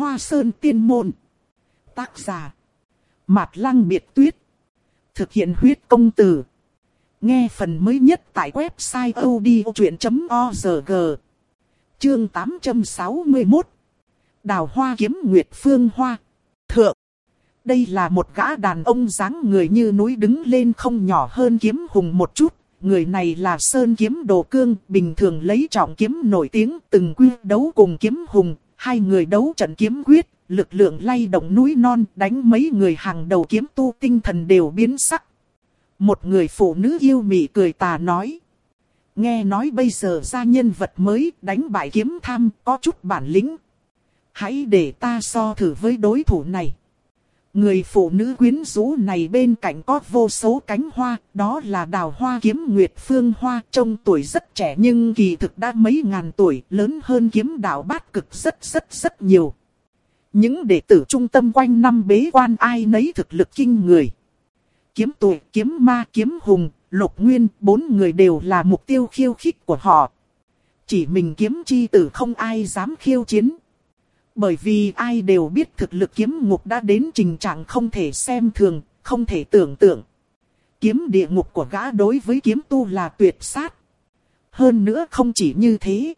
Hoa Sơn Tiên Môn. Tác giả: Mạt Lăng Biệt Tuyết. Thực hiện huyết công từ. Nghe phần mới nhất tại website odchuyện.org. Chương 861. Đào hoa kiếm Nguyệt Phương Hoa. Thượng. Đây là một gã đàn ông dáng người như núi đứng lên không nhỏ hơn Kiếm Hùng một chút. Người này là Sơn Kiếm Đồ Cương, bình thường lấy trọng kiếm nổi tiếng, từng quyết đấu cùng Kiếm Hùng. Hai người đấu trận kiếm quyết, lực lượng lay động núi non, đánh mấy người hàng đầu kiếm tu tinh thần đều biến sắc. Một người phụ nữ yêu mị cười tà nói: nghe nói bây giờ ra nhân vật mới, đánh bại Kiếm Tham, có chút bản lĩnh. Hãy để ta so thử với đối thủ này. Người phụ nữ quyến rũ này bên cạnh có vô số cánh hoa, đó là đào hoa kiếm Nguyệt Phương Hoa, trông tuổi rất trẻ nhưng kỳ thực đã mấy ngàn tuổi, lớn hơn Kiếm Đạo Bát Cực rất nhiều. Những đệ tử trung tâm quanh năm bế quan ai nấy thực lực kinh người. Kiếm Tuổi, Kiếm Ma, Kiếm Hùng, Lục Nguyên, bốn người đều là mục tiêu khiêu khích của họ. Chỉ mình Kiếm Chi Tử không ai dám khiêu chiến. Bởi vì ai đều biết thực lực kiếm ngục đã đến trình trạng không thể xem thường, không thể tưởng tượng. Kiếm địa ngục của gã đối với kiếm tu là tuyệt sát. Hơn nữa không chỉ như thế.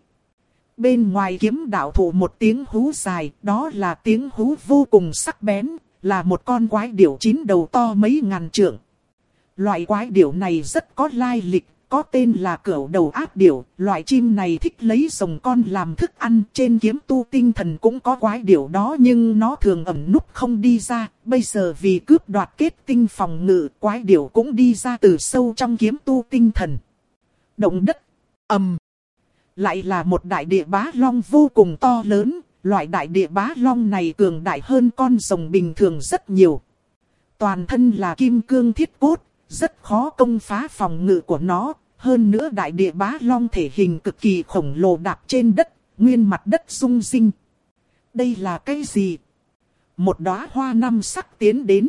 Bên ngoài kiếm đạo thủ một tiếng hú dài, đó là tiếng hú vô cùng sắc bén, là một con quái điểu 9 đầu to mấy ngàn trượng. Loại quái điểu này rất có lai lịch. Có tên là Cửu Đầu Ác Điểu, loại chim này thích lấy rồng con làm thức ăn, trên kiếm tu tinh thần cũng có quái điểu đó nhưng nó thường ẩn núp không đi ra, bây giờ vì cướp đoạt kết tinh phòng ngự, quái điểu cũng đi ra từ sâu trong kiếm tu tinh thần. Động đất, ầm. Lại là một đại địa bá long vô cùng to lớn, loại đại địa bá long này cường đại hơn con rồng bình thường rất nhiều. Toàn thân là kim cương thiết cốt, rất khó công phá phòng ngự của nó. Hơn nữa đại địa bá long thể hình cực kỳ khổng lồ đạp trên đất, nguyên mặt đất rung rinh. Đây là cái gì? Một đóa hoa 5 sắc tiến đến.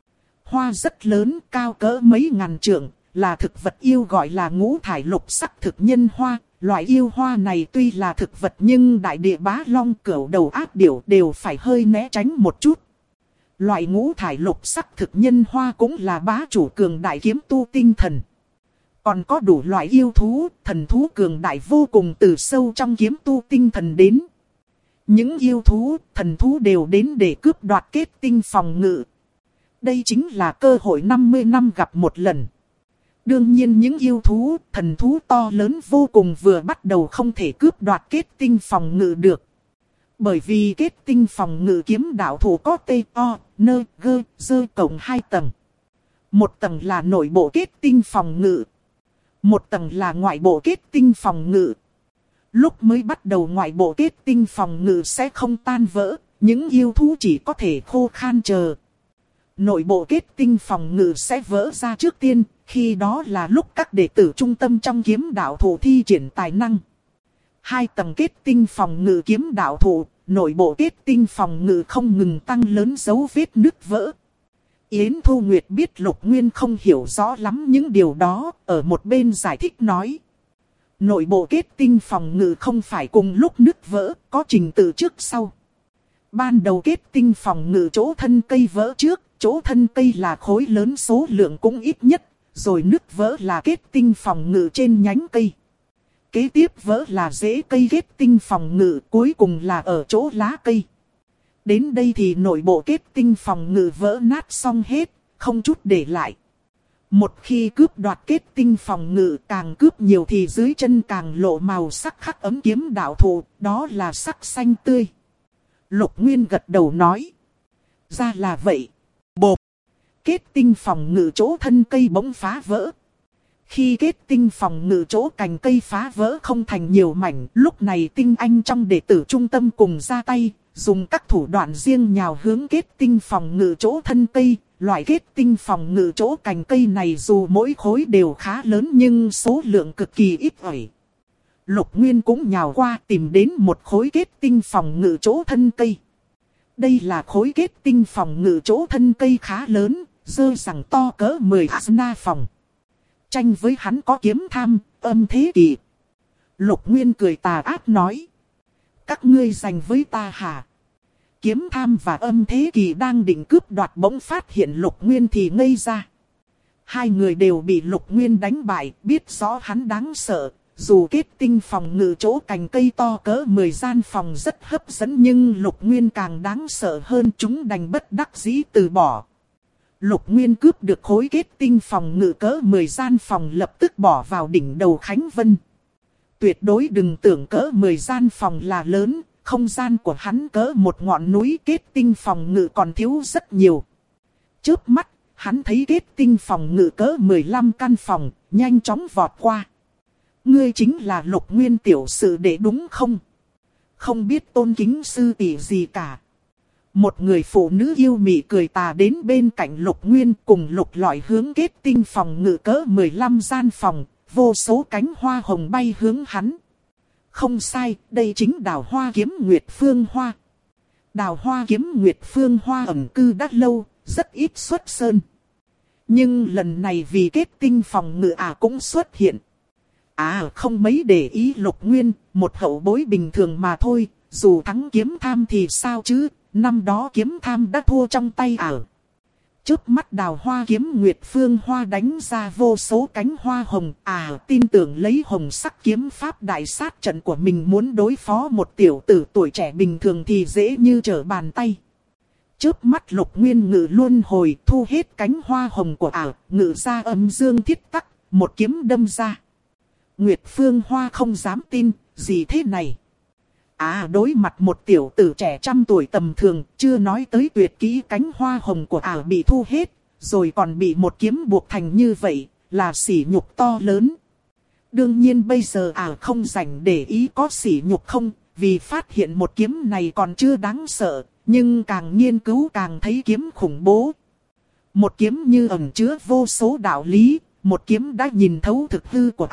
Hoa rất lớn, cao cỡ mấy ngàn trượng, là thực vật yêu gọi là ngũ thải lục sắc thực nhân hoa. Loại yêu hoa này tuy là thực vật nhưng đại địa bá long, Cửu Đầu Ác Điểu đều phải hơi né tránh một chút. Loại ngũ thải lục sắc thực nhân hoa cũng là bá chủ cường đại kiếm tu tinh thần. Còn có đủ loại yêu thú, thần thú cường đại vô cùng từ sâu trong kiếm tu tinh thần đến. Những yêu thú, thần thú đều đến để cướp đoạt kết tinh phòng ngự. Đây chính là cơ hội 50 năm gặp một lần. Đương nhiên những yêu thú, thần thú to lớn vô cùng vừa bắt đầu không thể cướp đoạt kết tinh phòng ngự được. Bởi vì kết tinh phòng ngự kiếm đạo thủ có T, O, N, G, D cộng 2 tầng. Một tầng là nội bộ kết tinh phòng ngự. Một tầng là ngoại bộ kết tinh phòng ngự. Lúc mới bắt đầu ngoại bộ kết tinh phòng ngự sẽ không tan vỡ, những yêu thú chỉ có thể khô khan chờ. Nội bộ kết tinh phòng ngự sẽ vỡ ra trước tiên, khi đó là lúc các đệ tử trung tâm trong kiếm đạo thủ thi triển tài năng. 2 tầng kết tinh phòng ngự kiếm đạo thủ, nội bộ kết tinh phòng ngự không ngừng tăng lớn dấu vết nứt vỡ. Yến Thu Nguyệt biết Lục Nguyên không hiểu rõ lắm những điều đó, ở một bên giải thích nói. Nội bộ kết tinh phòng ngự không phải cùng lúc nứt vỡ, có trình tự trước sau. Ban đầu kết tinh phòng ngự chỗ thân cây vỡ trước, chỗ thân cây là khối lớn số lượng cũng ít nhất, rồi nứt vỡ là kết tinh phòng ngự trên nhánh cây. Kế tiếp vỡ là rễ cây kết tinh phòng ngự, cuối cùng là ở chỗ lá cây. Đến đây thì nội bộ kết tinh phòng ngự vỡ nát xong hết, không chút để lại. Một khi cướp đoạt kết tinh phòng ngự càng cướp nhiều thì dưới chân càng lộ màu sắc khắc ấm kiếm đạo thủ, đó là sắc xanh tươi. Lục Nguyên gật đầu nói. Ra là vậy. Bộp. Kết tinh phòng ngự chỗ thân cây bỗng phá vỡ. Khi kết tinh phòng ngự chỗ cành cây phá vỡ không thành nhiều mảnh, lúc này tinh anh trong đệ tử trung tâm cùng ra tay, dùng các thủ đoạn riêng nhào hướng kết tinh phòng ngự chỗ thân cây. Loại kết tinh phòng ngự chỗ cành cây này dù mỗi khối đều khá lớn nhưng số lượng cực kỳ ít ỏi. Lục Nguyên cũng nhào qua tìm đến một khối kết tinh phòng ngự chỗ thân cây. Đây là khối kết tinh phòng ngự chỗ thân cây khá lớn, dơ rằng to cỡ 10 asna phòng. Tranh với hắn có Kiếm Tham, Âm Thế Kỷ. Lục Nguyên cười tà ác nói. Các ngươi giành với ta hả? Kiếm Tham và Âm Thế Kỳ đang định cướp đoạt bỗng phát hiện Lục Nguyên thì ngây ra. Hai người đều bị Lục Nguyên đánh bại, biết rõ hắn đáng sợ. Dù kết tinh phòng ngự chỗ cành cây to cỡ 10 gian phòng rất hấp dẫn, nhưng Lục Nguyên càng đáng sợ hơn, chúng đành bất đắc dĩ từ bỏ. Lục Nguyên cướp được khối kết tinh phòng ngự cỡ 10 gian phòng, lập tức bỏ vào đỉnh đầu Khánh Vân. Tuyệt đối đừng tưởng cỡ 10 gian phòng là lớn, không gian của hắn cỡ một ngọn núi, kết tinh phòng ngự còn thiếu rất nhiều. Chớp mắt, hắn thấy kết tinh phòng ngự cỡ 15 căn phòng, nhanh chóng vọt qua. Ngươi chính là Lục Nguyên tiểu sự đệ đúng không? Không biết tôn kính sư tỷ gì cả. Một người phụ nữ yêu mị cười tà đến bên cạnh Lục Nguyên, cùng lục lọi hướng kết tinh phòng ngự cỡ 15 gian phòng, vô số cánh hoa hồng bay hướng hắn. Không sai, đây chính Đào Hoa Kiếm Nguyệt Phương Hoa. Đào Hoa Kiếm Nguyệt Phương Hoa ẩn cư đã lâu, rất ít xuất sơn. Nhưng lần này vì kết tinh phòng ngự cũng xuất hiện. Không mấy để ý Lục Nguyên, một hậu bối bình thường mà thôi, dù thắng Kiếm Tham thì sao chứ, năm đó Kiếm Tham đã thua trong tay Chớp mắt Đào Hoa Kiếm Nguyệt Phương Hoa đánh ra vô số cánh hoa hồng, tin tưởng lấy hồng sắc kiếm pháp đại sát trận của mình muốn đối phó một tiểu tử tuổi trẻ bình thường thì dễ như trở bàn tay. Chớp mắt Lục Nguyên ngự luân hồi, thu hết cánh hoa hồng của ngự ra âm dương thiết tắc, một kiếm đâm ra. Nguyệt Phương Hoa không dám tin, gì thế này? Đối mặt một tiểu tử trẻ trăm tuổi tầm thường, chưa nói tới tuyệt kỹ cánh hoa hồng của bị thu hết, rồi còn bị một kiếm buộc thành như vậy, là sỉ nhục to lớn. Đương nhiên bây giờ không rảnh để ý có sỉ nhục không, vì phát hiện một kiếm này còn chưa đáng sợ, nhưng càng nghiên cứu càng thấy kiếm khủng bố. Một kiếm như ẩn chứa vô số đạo lý, một kiếm đã nhìn thấu thực hư của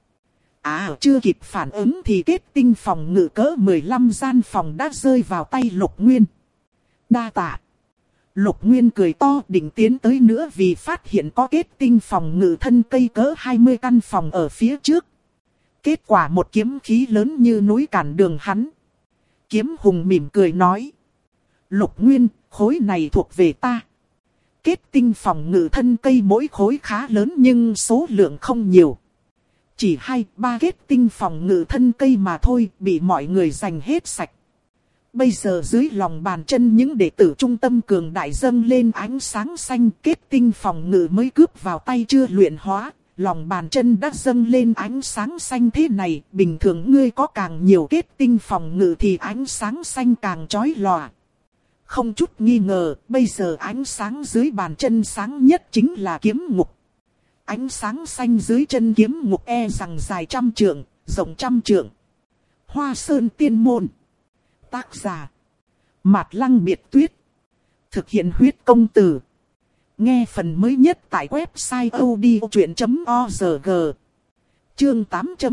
chưa kịp phản ứng thì kết tinh phòng ngự cỡ 15 gian phòng đã rơi vào tay Lục Nguyên. Đa tạ. Lục Nguyên cười to định tiến tới nữa vì phát hiện có kết tinh phòng ngự thân cây cỡ 20 căn phòng ở phía trước. Kết quả một kiếm khí lớn như núi cản đường hắn. Kiếm hùng mỉm cười nói. Lục Nguyên, khối này thuộc về ta. Kết tinh phòng ngự thân cây mỗi khối khá lớn nhưng số lượng không nhiều. Chỉ 2-3 kết tinh phòng ngự thân cây mà thôi, bị mọi người giành hết sạch. Bây giờ dưới lòng bàn chân những đệ tử trung tâm cường đại dâng lên ánh sáng xanh, kết tinh phòng ngự mới cướp vào tay chưa luyện hóa, lòng bàn chân đã dâng lên ánh sáng xanh thế này. Bình thường ngươi có càng nhiều kết tinh phòng ngự thì ánh sáng xanh càng chói lòa. Không chút nghi ngờ, bây giờ ánh sáng dưới bàn chân sáng nhất chính là kiếm ngục. Ánh sáng xanh dưới chân kiếm ngục rằng dài 100 trượng, rộng 100 trượng. Hoa Sơn Tiên Môn. Tác giả Mạt Lăng Biệt Tuyết. Thực hiện huyết công từ. Nghe phần mới nhất tại website odchuyện.org. Chương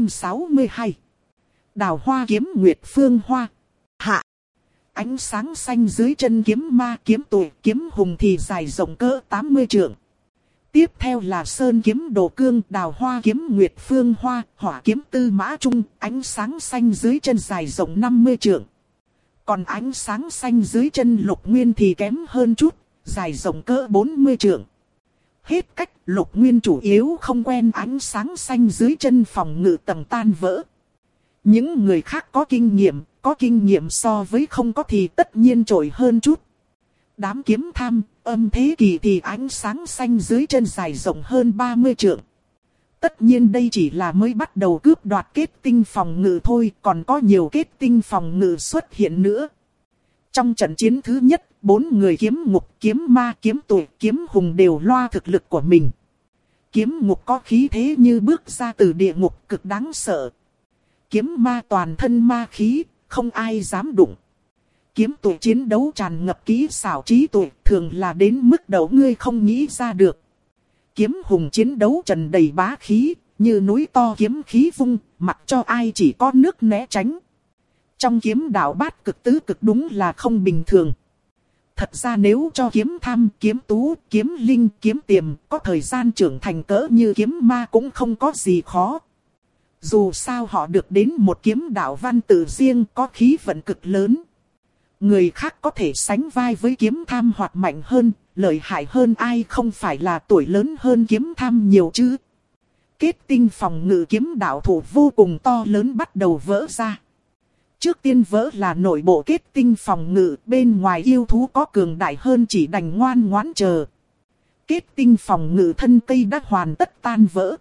862. Đào Hoa Kiếm Nguyệt Phương Hoa. Hạ. Ánh sáng xanh dưới chân kiếm ma, kiếm tụi, kiếm hùng thì dài rộng cỡ 80 trượng. Tiếp theo là Sơn Kiếm Đồ Cương, Đào Hoa Kiếm Nguyệt Phương Hoa, Hỏa Kiếm Tư Mã Trung, ánh sáng xanh dưới chân dài rộng 50 trượng. Còn ánh sáng xanh dưới chân Lục Nguyên thì kém hơn chút, dài rộng cỡ 40 trượng. Hết cách, Lục Nguyên chủ yếu không quen ánh sáng xanh dưới chân phòng ngự tầng tan vỡ. Những người khác có kinh nghiệm so với không có thì tất nhiên trội hơn chút. Đám Kiếm Tham, Âm Thế Kỳ thì ánh sáng xanh dưới chân dài rộng hơn 30 trượng. Tất nhiên đây chỉ là mới bắt đầu cướp đoạt kết tinh phòng ngự thôi, còn có nhiều kết tinh phòng ngự xuất hiện nữa. Trong trận chiến thứ nhất, 4 người kiếm ngục, kiếm ma, kiếm tụi, kiếm hùng đều loa thực lực của mình. Kiếm ngục có khí thế như bước ra từ địa ngục, cực đáng sợ. Kiếm ma toàn thân ma khí, không ai dám đụng. Kiếm tụi chiến đấu tràn ngập kỹ xảo trí tuệ, thường là đến mức đầu ngươi không nghĩ ra được. Kiếm hùng chiến đấu tràn đầy bá khí, như núi to kiếm khí vung, mặc cho ai chỉ có nước né tránh. Trong kiếm đạo bát cực tứ cực đúng là không bình thường. Thật ra nếu cho kiếm tham, kiếm tú, kiếm linh, kiếm tiềm có thời gian trưởng thành cỡ như kiếm ma cũng không có gì khó. Dù sao họ được đến một kiếm đạo văn tự riêng có khí vận cực lớn. Người khác có thể sánh vai với kiếm tham hoặc mạnh hơn, lợi hại hơn ai không phải là tuổi lớn hơn kiếm tham nhiều chứ. Kết tinh phòng ngự kiếm đạo thủ vô cùng to lớn bắt đầu vỡ ra. Trước tiên vỡ là nội bộ kết tinh phòng ngự, bên ngoài yêu thú có cường đại hơn chỉ đành ngoan ngoãn chờ. Kết tinh phòng ngự thân cây đã hoàn tất tan vỡ.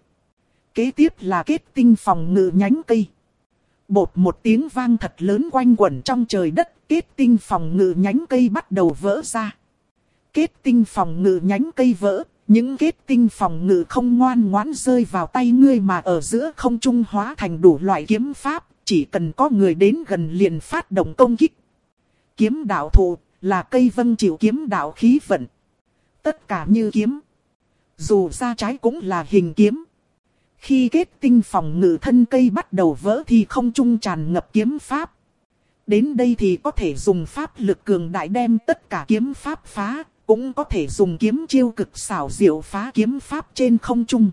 Kế tiếp là kết tinh phòng ngự nhánh cây. Bột một tiếng vang thật lớn quanh quẩn trong trời đất, kết tinh phòng ngự nhánh cây bắt đầu vỡ ra. Kết tinh phòng ngự nhánh cây vỡ, những kết tinh phòng ngự không ngoan ngoãn rơi vào tay ngươi mà ở giữa không trung hóa thành đủ loại kiếm pháp, chỉ cần có người đến gần liền phát động công kích. Kiếm đạo thụ là cây vâng chịu kiếm đạo khí vận. Tất cả như kiếm. Dù ra trái cũng là hình kiếm. Khi kết tinh phòng ngự thân cây bắt đầu vỡ thì không trung tràn ngập kiếm pháp. Đến đây thì có thể dùng pháp lực cường đại đem tất cả kiếm pháp phá, cũng có thể dùng kiếm chiêu cực xảo diệu phá kiếm pháp trên không trung.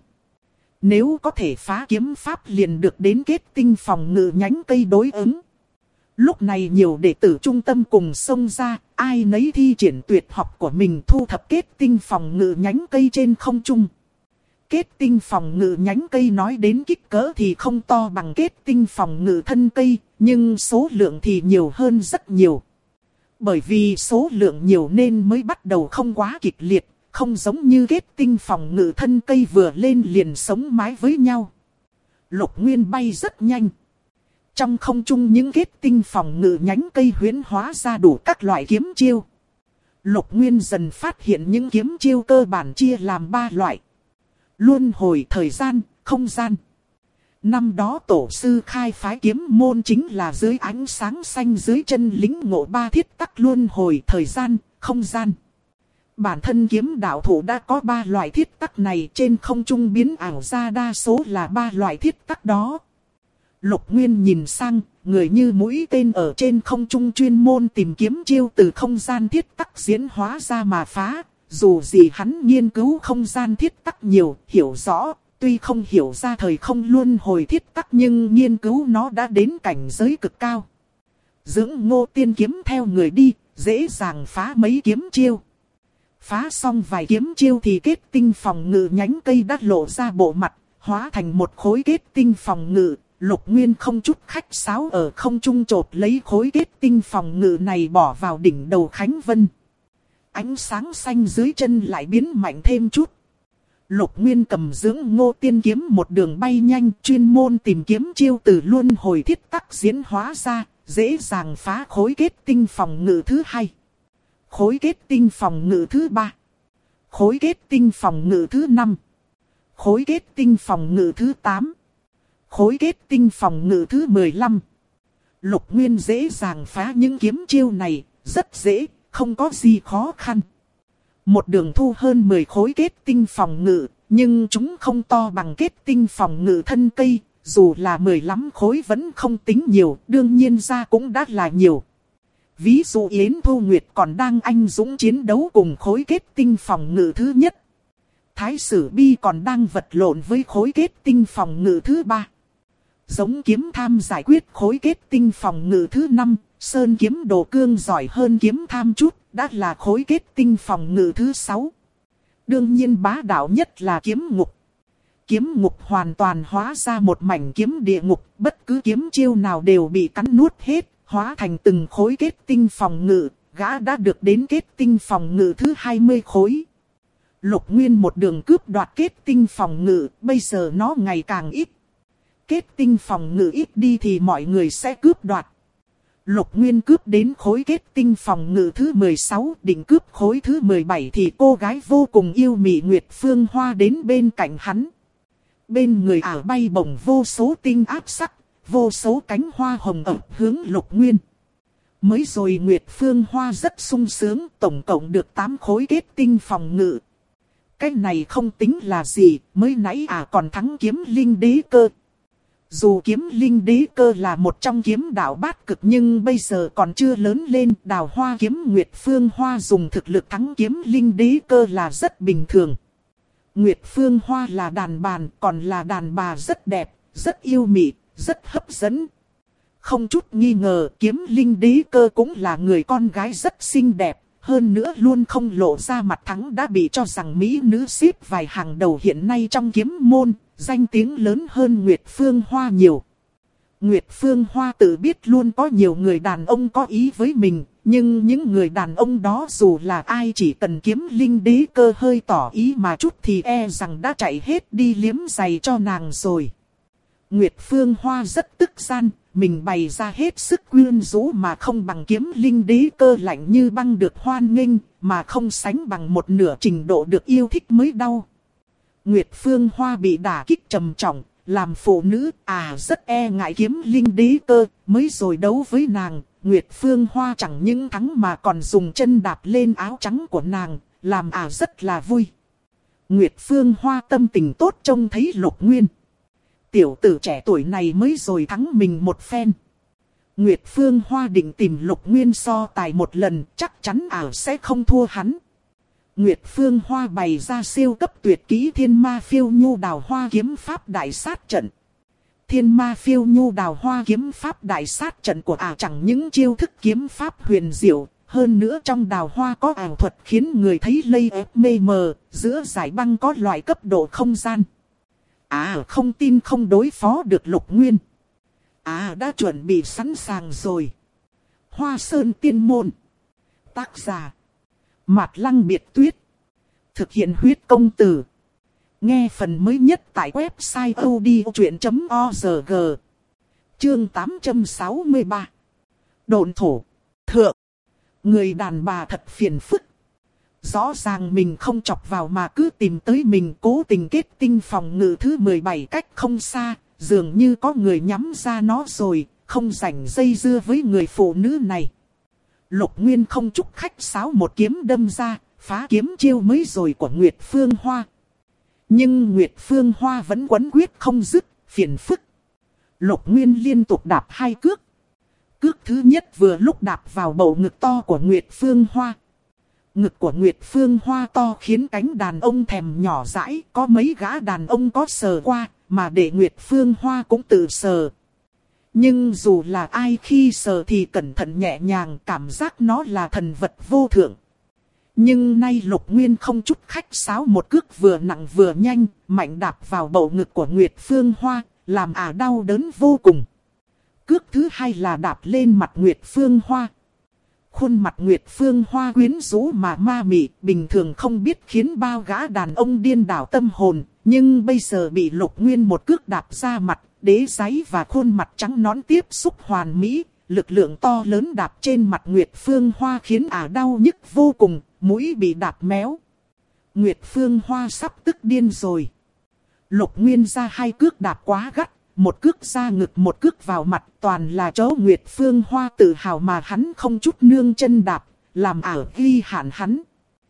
Nếu có thể phá kiếm pháp liền được đến kết tinh phòng ngự nhánh cây đối ứng. Lúc này nhiều đệ tử trung tâm cùng xông ra, ai nấy thi triển tuyệt học của mình thu thập kết tinh phòng ngự nhánh cây trên không trung. Kết tinh phòng ngự nhánh cây nói đến kích cỡ thì không to bằng kết tinh phòng ngự thân cây, nhưng số lượng thì nhiều hơn rất nhiều. Bởi vì số lượng nhiều nên mới bắt đầu không quá kịch liệt, không giống như kết tinh phòng ngự thân cây vừa lên liền sống mái với nhau. Lục Nguyên bay rất nhanh. Trong không trung những kết tinh phòng ngự nhánh cây huyễn hóa ra đủ các loại kiếm chiêu. Lục Nguyên dần phát hiện những kiếm chiêu cơ bản chia làm 3 loại. Luân hồi thời gian, không gian. Năm đó tổ sư khai phái kiếm môn chính là dưới ánh sáng xanh dưới chân lĩnh ngộ 3 thiết tắc luân hồi thời gian, không gian. Bản thân kiếm đạo thủ đã có 3 loại thiết tắc này, trên không trung biến ảo ra đa số là 3 loại thiết tắc đó. Lục Nguyên nhìn sang, người như mũi tên ở trên không trung chuyên môn tìm kiếm chiêu từ không gian thiết tắc diễn hóa ra mà phá. Dù gì hắn nghiên cứu không gian thiết tắc nhiều, hiểu rõ, tuy không hiểu ra thời không luân hồi thiết tắc nhưng nghiên cứu nó đã đến cảnh giới cực cao. Dưỡng Ngô Tiên kiếm theo người đi, dễ dàng phá mấy kiếm chiêu. Phá xong vài kiếm chiêu thì kết tinh phòng ngự nhánh cây đã lộ ra bộ mặt, hóa thành một khối kết tinh phòng ngự. Lục Nguyên không chút khách sáo ở không trung chộp lấy khối kết tinh phòng ngự này bỏ vào đỉnh đầu Khánh Vân. Ánh sáng xanh dưới chân lại biến mạnh thêm chút. Lục Nguyên cầm Dưỡng Ngô Tiên kiếm một đường bay nhanh, chuyên môn tìm kiếm chiêu từ luân hồi thiết tắc diễn hóa ra, dễ dàng phá khối kết tinh phòng ngự thứ 2. Khối kết tinh phòng ngự thứ 3. Khối kết tinh phòng ngự thứ 5. Khối kết tinh phòng ngự thứ 8. Khối kết tinh phòng ngự thứ 15. Lục Nguyên dễ dàng phá những kiếm chiêu này, rất dễ, không có gì khó khăn. Một đường thu hơn 10 khối kết tinh phòng ngự, nhưng chúng không to bằng kết tinh phòng ngự thân cây, dù là 15 khối vẫn không tính nhiều, đương nhiên ra cũng đã là nhiều. Ví dụ Yến Thu Nguyệt còn đang anh dũng chiến đấu cùng khối kết tinh phòng ngự thứ nhất. Thái Sử Bi còn đang vật lộn với khối kết tinh phòng ngự thứ 3. Giống Kiếm Tham giải quyết khối kết tinh phòng ngự thứ 5, Sơn Kiếm Đồ Cương giỏi hơn Kiếm Tham chút, đã là khối kết tinh phòng ngự thứ 6. Đương nhiên bá đạo nhất là Kiếm Ngục. Kiếm Ngục hoàn toàn hóa ra một mảnh kiếm địa ngục, bất cứ kiếm chiêu nào đều bị cắn nuốt hết, hóa thành từng khối kết tinh phòng ngự, gã đã được đến kết tinh phòng ngự thứ 20 khối. Lục Nguyên một đường cướp đoạt kết tinh phòng ngự, bây giờ nó ngày càng ít. Kết tinh phòng ngự ít đi thì mọi người sẽ cướp đoạt. Lục Nguyên cướp đến khối kết tinh phòng ngự thứ 16, định cướp khối thứ 17 thì cô gái vô cùng yêu mị Nguyệt Phương Hoa đến bên cạnh hắn. Bên người ả bay bổng vô số tinh áp sắc, vô số cánh hoa hồng ập hướng Lục Nguyên. Mới rồi Nguyệt Phương Hoa rất sung sướng, tổng cộng được 8 khối kết tinh phòng ngự. Cái này không tính là gì, mới nãy ả còn thắng Kiếm Linh Đế Cơ. Dù Kiếm Linh Đế Cơ là một trong kiếm đạo bát cực nhưng bây giờ còn chưa lớn lên, Đào Hoa kiếm Nguyệt Phương Hoa dùng thực lực thắng Kiếm Linh Đế Cơ là rất bình thường. Nguyệt Phương Hoa là đàn bàn, còn là đàn bà rất đẹp, rất yêu mị, rất hấp dẫn. Không chút nghi ngờ kiếm linh đế cơ cũng là người con gái rất xinh đẹp. Hơn nữa luôn không lộ ra mặt thắng đã bị cho rằng mỹ nữ xếp vài hàng đầu hiện nay trong kiếm môn, danh tiếng lớn hơn Nguyệt Phương Hoa nhiều. Nguyệt Phương Hoa tự biết luôn có nhiều người đàn ông có ý với mình, nhưng những người đàn ông đó dù là ai chỉ cần kiếm linh đế cơ hơi tỏ ý mà chút thì e rằng đã chạy hết đi liếm giày cho nàng rồi. Nguyệt Phương Hoa rất tức gian, mình bày ra hết sức quyến rũ mà không bằng kiếm linh đế cơ lạnh như băng được hoan nghênh, mà không sánh bằng một nửa trình độ được yêu thích mới đau. Nguyệt Phương Hoa bị đả kích trầm trọng, làm phụ nữ rất e ngại kiếm linh đế cơ, mới rồi đấu với nàng. Nguyệt Phương Hoa chẳng những thắng mà còn dùng chân đạp lên áo trắng của nàng, làm rất là vui. Nguyệt Phương Hoa tâm tình tốt trông thấy Lục Nguyên. Tiểu tử trẻ tuổi này mới rồi thắng mình một phen. Nguyệt Phương Hoa định tìm Lục Nguyên so tài một lần, chắc chắn sẽ không thua hắn. Nguyệt Phương Hoa bày ra siêu cấp tuyệt kỹ Thiên Ma Phiêu Nhu Đào Hoa Kiếm Pháp Đại Sát Trận. Thiên Ma Phiêu Nhu Đào Hoa Kiếm Pháp Đại Sát Trận của chẳng những chiêu thức kiếm pháp huyền diệu, hơn nữa trong đào hoa có ảo thuật khiến người thấy lây ép mê mờ, giữa giải băng có loại cấp độ không gian. Không tin không đối phó được Lục Nguyên. Đã chuẩn bị sẵn sàng rồi. Hoa Sơn Tiên Môn. Tác giả Mạt Lăng Biệt Tuyết. Thực hiện huyết công từ. Nghe phần mới nhất tại website odchuyện.org. Chương 863. Độn thổ. Thượng. Người đàn bà thật phiền phức. Rõ ràng mình không chọc vào mà cứ tìm tới mình, cố tình kết tinh phòng ngự thứ 17 cách không xa. Dường như có người nhắm ra nó rồi, không rảnh dây dưa với người phụ nữ này. Lục Nguyên không chúc khách sáo một kiếm đâm ra, phá kiếm chiêu mới rồi của Nguyệt Phương Hoa. Nhưng Nguyệt Phương Hoa vẫn quấn quyết không dứt, phiền phức. Lục Nguyên liên tục đạp 2 cước. Cước thứ nhất vừa lúc đạp vào bầu ngực to của Nguyệt Phương Hoa. Ngực của Nguyệt Phương Hoa to khiến cánh đàn ông thèm nhỏ dãi, có mấy gã đàn ông có sờ qua, mà để Nguyệt Phương Hoa cũng tự sờ. Nhưng dù là ai khi sờ thì cẩn thận nhẹ nhàng, cảm giác nó là thần vật vô thượng. Nhưng nay Lục Nguyên không chút khách sáo, một cước vừa nặng vừa nhanh, mạnh đạp vào bầu ngực của Nguyệt Phương Hoa, làm đau đớn vô cùng. Cước thứ hai là đạp lên mặt Nguyệt Phương Hoa. Khuôn mặt Nguyệt Phương Hoa quyến rũ mà ma mị, bình thường không biết khiến bao gã đàn ông điên đảo tâm hồn, nhưng bây giờ bị Lục Nguyên một cước đạp ra mặt, đế giấy và khuôn mặt trắng nõn tiếp xúc hoàn mỹ, lực lượng to lớn đạp trên mặt Nguyệt Phương Hoa khiến đau nhức vô cùng, mũi bị đạp méo. Nguyệt Phương Hoa sắp tức điên rồi. Lục Nguyên ra 2 cước đạp quá gắt, một cước ra ngực một cước vào mặt, toàn là chỗ Nguyệt Phương Hoa tự hào mà hắn không chút nương chân đạp, làm ghi hạn hắn.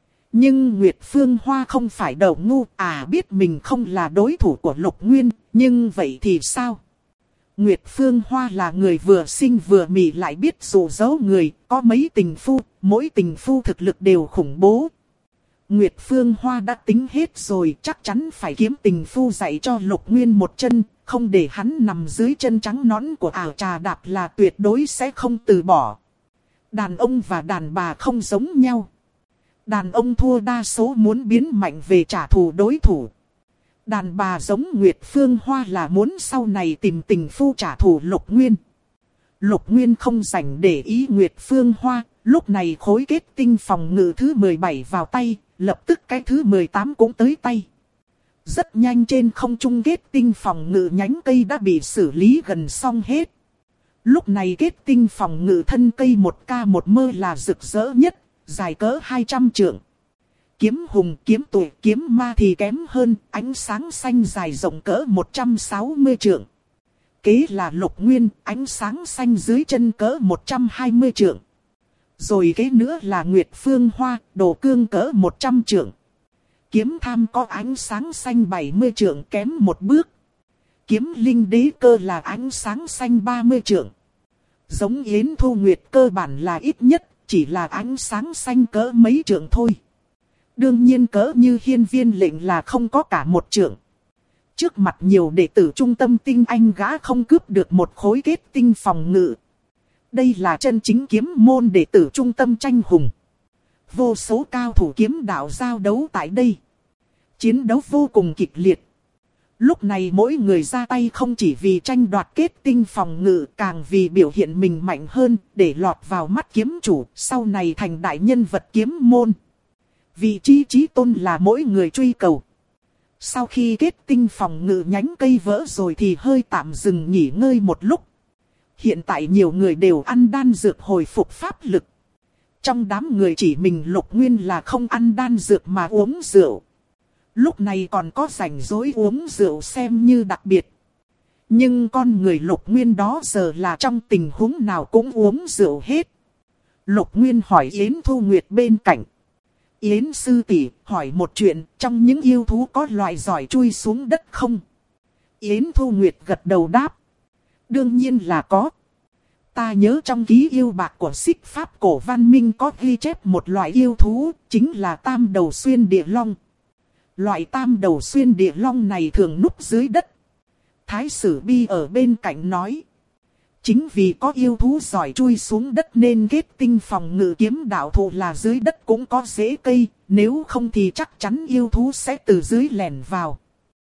Nhưng Nguyệt Phương Hoa không phải đầu ngu, biết mình không là đối thủ của Lục Nguyên, nhưng vậy thì sao? Nguyệt Phương Hoa là người vừa xinh vừa mị lại biết dụ dỗ người, có mấy tình phu, mỗi tình phu thực lực đều khủng bố. Nguyệt Phương Hoa đã tính hết rồi, chắc chắn phải kiếm tình phu dạy cho Lục Nguyên một chân, không để hắn nằm dưới chân trắng nõn của trà đạp là tuyệt đối sẽ không từ bỏ. Đàn ông và đàn bà không giống nhau. Đàn ông thua đa số muốn biến mạnh về trả thù đối thủ. Đàn bà giống Nguyệt Phương Hoa là muốn sau này tìm tình phu trả thù Lục Nguyên. Lục Nguyên không rảnh để ý Nguyệt Phương Hoa, lúc này khối kết tinh phòng ngự thứ 17 vào tay, lập tức cái thứ 18 cũng tới tay. Rất nhanh trên không trung kết tinh phòng ngự nhánh cây đã bị xử lý gần xong hết. Lúc này kết tinh phòng ngự thân cây 1K1M là rực rỡ nhất, dài cỡ 200 trượng. Kiếm hùng, kiếm tuổi, kiếm ma thì kém hơn, ánh sáng xanh dài rộng cỡ 160 trượng. Kế là Lục Nguyên, ánh sáng xanh dưới chân cỡ 120 trượng. Rồi kế nữa là Nguyệt Phương Hoa, đồ cương cỡ 100 trượng. Kiếm tham có ánh sáng xanh 70 trượng kém một bước. Kiếm linh đế cơ là ánh sáng xanh 30 trượng. Giống Yến Thu Nguyệt cơ bản là ít nhất, chỉ là ánh sáng xanh cỡ mấy trượng thôi. Đương nhiên cỡ như Hiên Viên Lệnh là không có cả 1 trượng. Trước mặt nhiều đệ tử trung tâm tinh anh gã không cướp được một khối kết tinh phòng ngự. Đây là chân chính kiếm môn đệ tử trung tâm tranh hùng. Vô số cao thủ kiếm đạo giao đấu tại đây. Chiến đấu vô cùng kịch liệt. Lúc này mỗi người ra tay không chỉ vì tranh đoạt kết tinh phòng ngự, càng vì biểu hiện mình mạnh hơn, để lọt vào mắt kiếm chủ, sau này thành đại nhân vật kiếm môn. Vị trí chí tôn là mỗi người truy cầu. Sau khi kết tinh phòng ngự nhánh cây vỡ rồi thì hơi tạm dừng nghỉ ngơi một lúc. Hiện tại nhiều người đều ăn đan dược hồi phục pháp lực. Trong đám người chỉ mình Lục Nguyên là không ăn đan dược mà uống rượu. Lúc này còn có rảnh rỗi uống rượu xem như đặc biệt. Nhưng con người Lục Nguyên đó giờ là trong tình huống nào cũng uống rượu hết. Lục Nguyên hỏi Yến Thu Nguyệt bên cạnh. Yến sư tỷ, hỏi một chuyện, trong những yêu thú có loại giỏi chui xuống đất không? Yến Thu Nguyệt gật đầu đáp. Đương nhiên là có. Ta nhớ trong ký yêu bạc của Xích Pháp cổ văn minh có ghi chép một loại yêu thú, chính là tam đầu xuyên địa long. Loại tam đầu xuyên địa long này thường núp dưới đất. Thái sử Bi ở bên cạnh nói. Chính vì có yêu thú giỏi chui xuống đất nên kết tinh phòng ngự kiếm đạo thụ là dưới đất cũng có rễ cây, nếu không thì chắc chắn yêu thú sẽ từ dưới lẻn vào.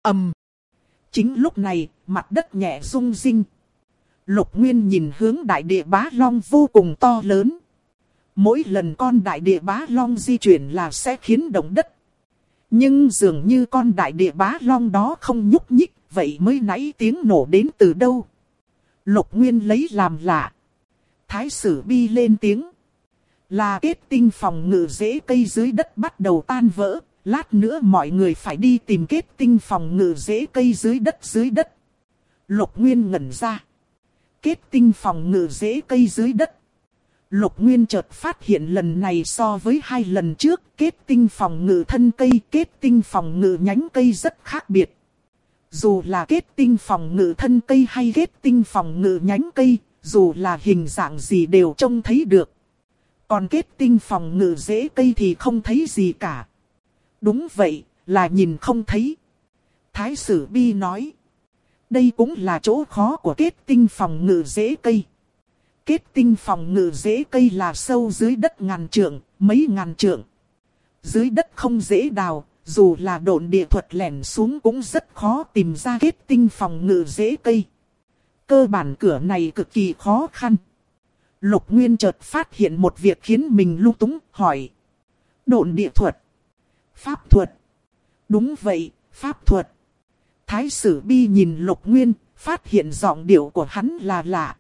Chính lúc này, mặt đất nhẹ rung rinh. Lục Nguyên nhìn hướng đại địa bá long vô cùng to lớn. Mỗi lần con đại địa bá long di chuyển là sẽ khiến động đất. Nhưng dường như con đại địa bá long đó không nhúc nhích, vậy mới nãy tiếng nổ đến từ đâu? Lục Nguyên lấy làm lạ. Thái sử Bi lên tiếng. Là kết tinh phòng ngự rễ cây dưới đất bắt đầu tan vỡ. Lát nữa mọi người phải đi tìm kết tinh phòng ngự rễ cây dưới đất dưới đất. Lục Nguyên ngẩn ra. Kết tinh phòng ngự rễ cây dưới đất. Lục Nguyên chợt phát hiện lần này so với 2 lần trước, kết tinh phòng ngự thân cây, kết tinh phòng ngự nhánh cây rất khác biệt. Dù là kết tinh phòng ngự thân cây hay kết tinh phòng ngự nhánh cây, dù là hình dạng gì đều trông thấy được. Còn kết tinh phòng ngự rễ cây thì không thấy gì cả. Đúng vậy, là nhìn không thấy. Thái sử Bi nói. Đây cũng là chỗ khó của kết tinh phòng ngự rễ cây. Kết tinh phòng ngự rễ cây là sâu dưới đất ngàn trượng, mấy ngàn trượng. Dưới đất không dễ đào, dù là độn địa thuật lẻn xuống cũng rất khó tìm ra kết tinh phòng ngự rễ cây. Cơ bản cửa này cực kỳ khó khăn. Lục Nguyên chợt phát hiện một việc khiến mình lung túng, hỏi. Độn địa thuật. Pháp thuật. Đúng vậy, pháp thuật. Thái sử Bi nhìn Lục Nguyên, phát hiện giọng điệu của hắn là lạ.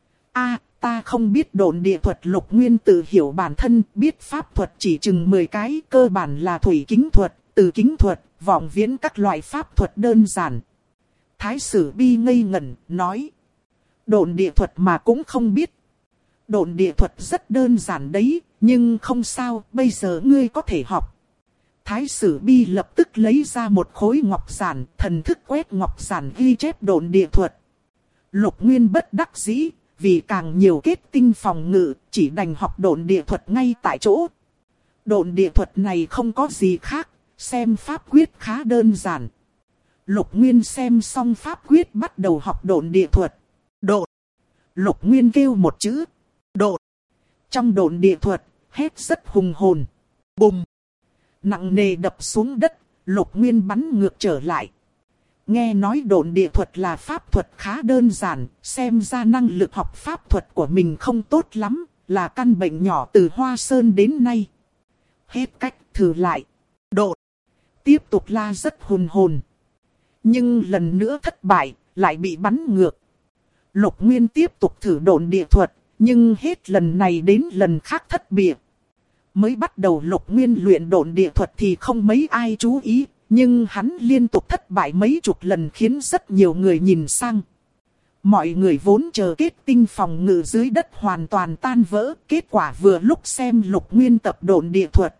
Ta không biết độn địa thuật. Lục Nguyên tự hiểu bản thân, biết pháp thuật chỉ chừng 10 cái, cơ bản là thủy kính thuật, từ kính thuật, vọng viễn các loại pháp thuật đơn giản. Thái sử Bi ngây ngẩn, nói. Độn địa thuật mà cũng không biết. Độn địa thuật rất đơn giản đấy, nhưng không sao, bây giờ ngươi có thể học. Thái sử Bi lập tức lấy ra một khối ngọc giản, thần thức quét ngọc giản ghi chép độn địa thuật. Lục Nguyên bất đắc dĩ, vì càng nhiều kết tinh phòng ngự, chỉ đành học độn địa thuật ngay tại chỗ. Độn địa thuật này không có gì khác, xem pháp quyết khá đơn giản. Lục Nguyên xem xong pháp quyết bắt đầu học độn địa thuật. Độn. Lục Nguyên kêu một chữ. Độn. Trong độn địa thuật, hét rất hùng hồn. Bùm. Nặng nề đập xuống đất, Lục Nguyên bắn ngược trở lại. Nghe nói độn địa thuật là pháp thuật khá đơn giản, xem ra năng lực học pháp thuật của mình không tốt lắm, là căn bệnh nhỏ từ Hoa Sơn đến nay. Hết cách, thử lại. Độn. Tiếp tục la rất hùng hồn. Nhưng lần nữa thất bại, lại bị bắn ngược. Lục Nguyên tiếp tục thử độn địa thuật, nhưng hết lần này đến lần khác thất bại. Mới bắt đầu Lục Nguyên luyện độn địa thuật thì không mấy ai chú ý, nhưng hắn liên tục thất bại mấy chục lần khiến rất nhiều người nhìn sang. Mọi người vốn chờ kết tinh phòng ngự dưới đất hoàn toàn tan vỡ, kết quả vừa lúc xem Lục Nguyên tập độn địa thuật.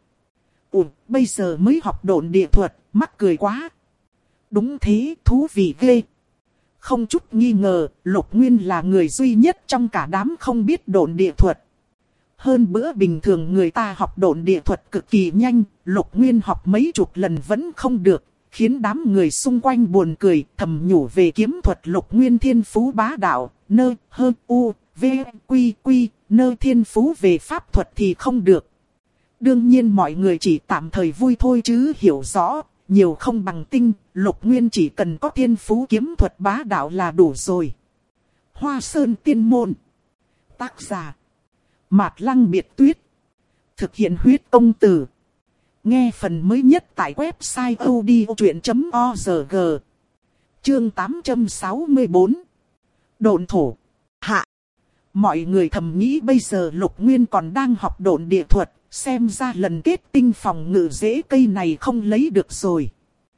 Bây giờ mới học độn địa thuật, mắc cười quá. Đúng thế, thú vị ghê. Không chút nghi ngờ, Lục Nguyên là người duy nhất trong cả đám không biết độn địa thuật. Hơn bữa bình thường người ta học độn địa thuật cực kỳ nhanh, Lục Nguyên học mấy chục lần vẫn không được, khiến đám người xung quanh buồn cười, thầm nhủ về kiếm thuật Lục Nguyên thiên phú bá đạo, nơ, hơ, u, v, quy, quy, nơ thiên phú về pháp thuật thì không được. Đương nhiên mọi người chỉ tạm thời vui thôi chứ hiểu rõ, nhiều không bằng tinh, Lục Nguyên chỉ cần có thiên phú kiếm thuật bá đạo là đủ rồi. Hoa Sơn Tiên Môn. Tác giả Mạt Lăng Biệt Tuyết. Thực hiện huyết công từ. Nghe phần mới nhất tại website odchuyện.org. Chương 864. Độn thổ. Hạ. Mọi người thầm nghĩ bây giờ Lục Nguyên còn đang học độn địa thuật, xem ra lần kết tinh phòng ngự rễ cây này không lấy được rồi.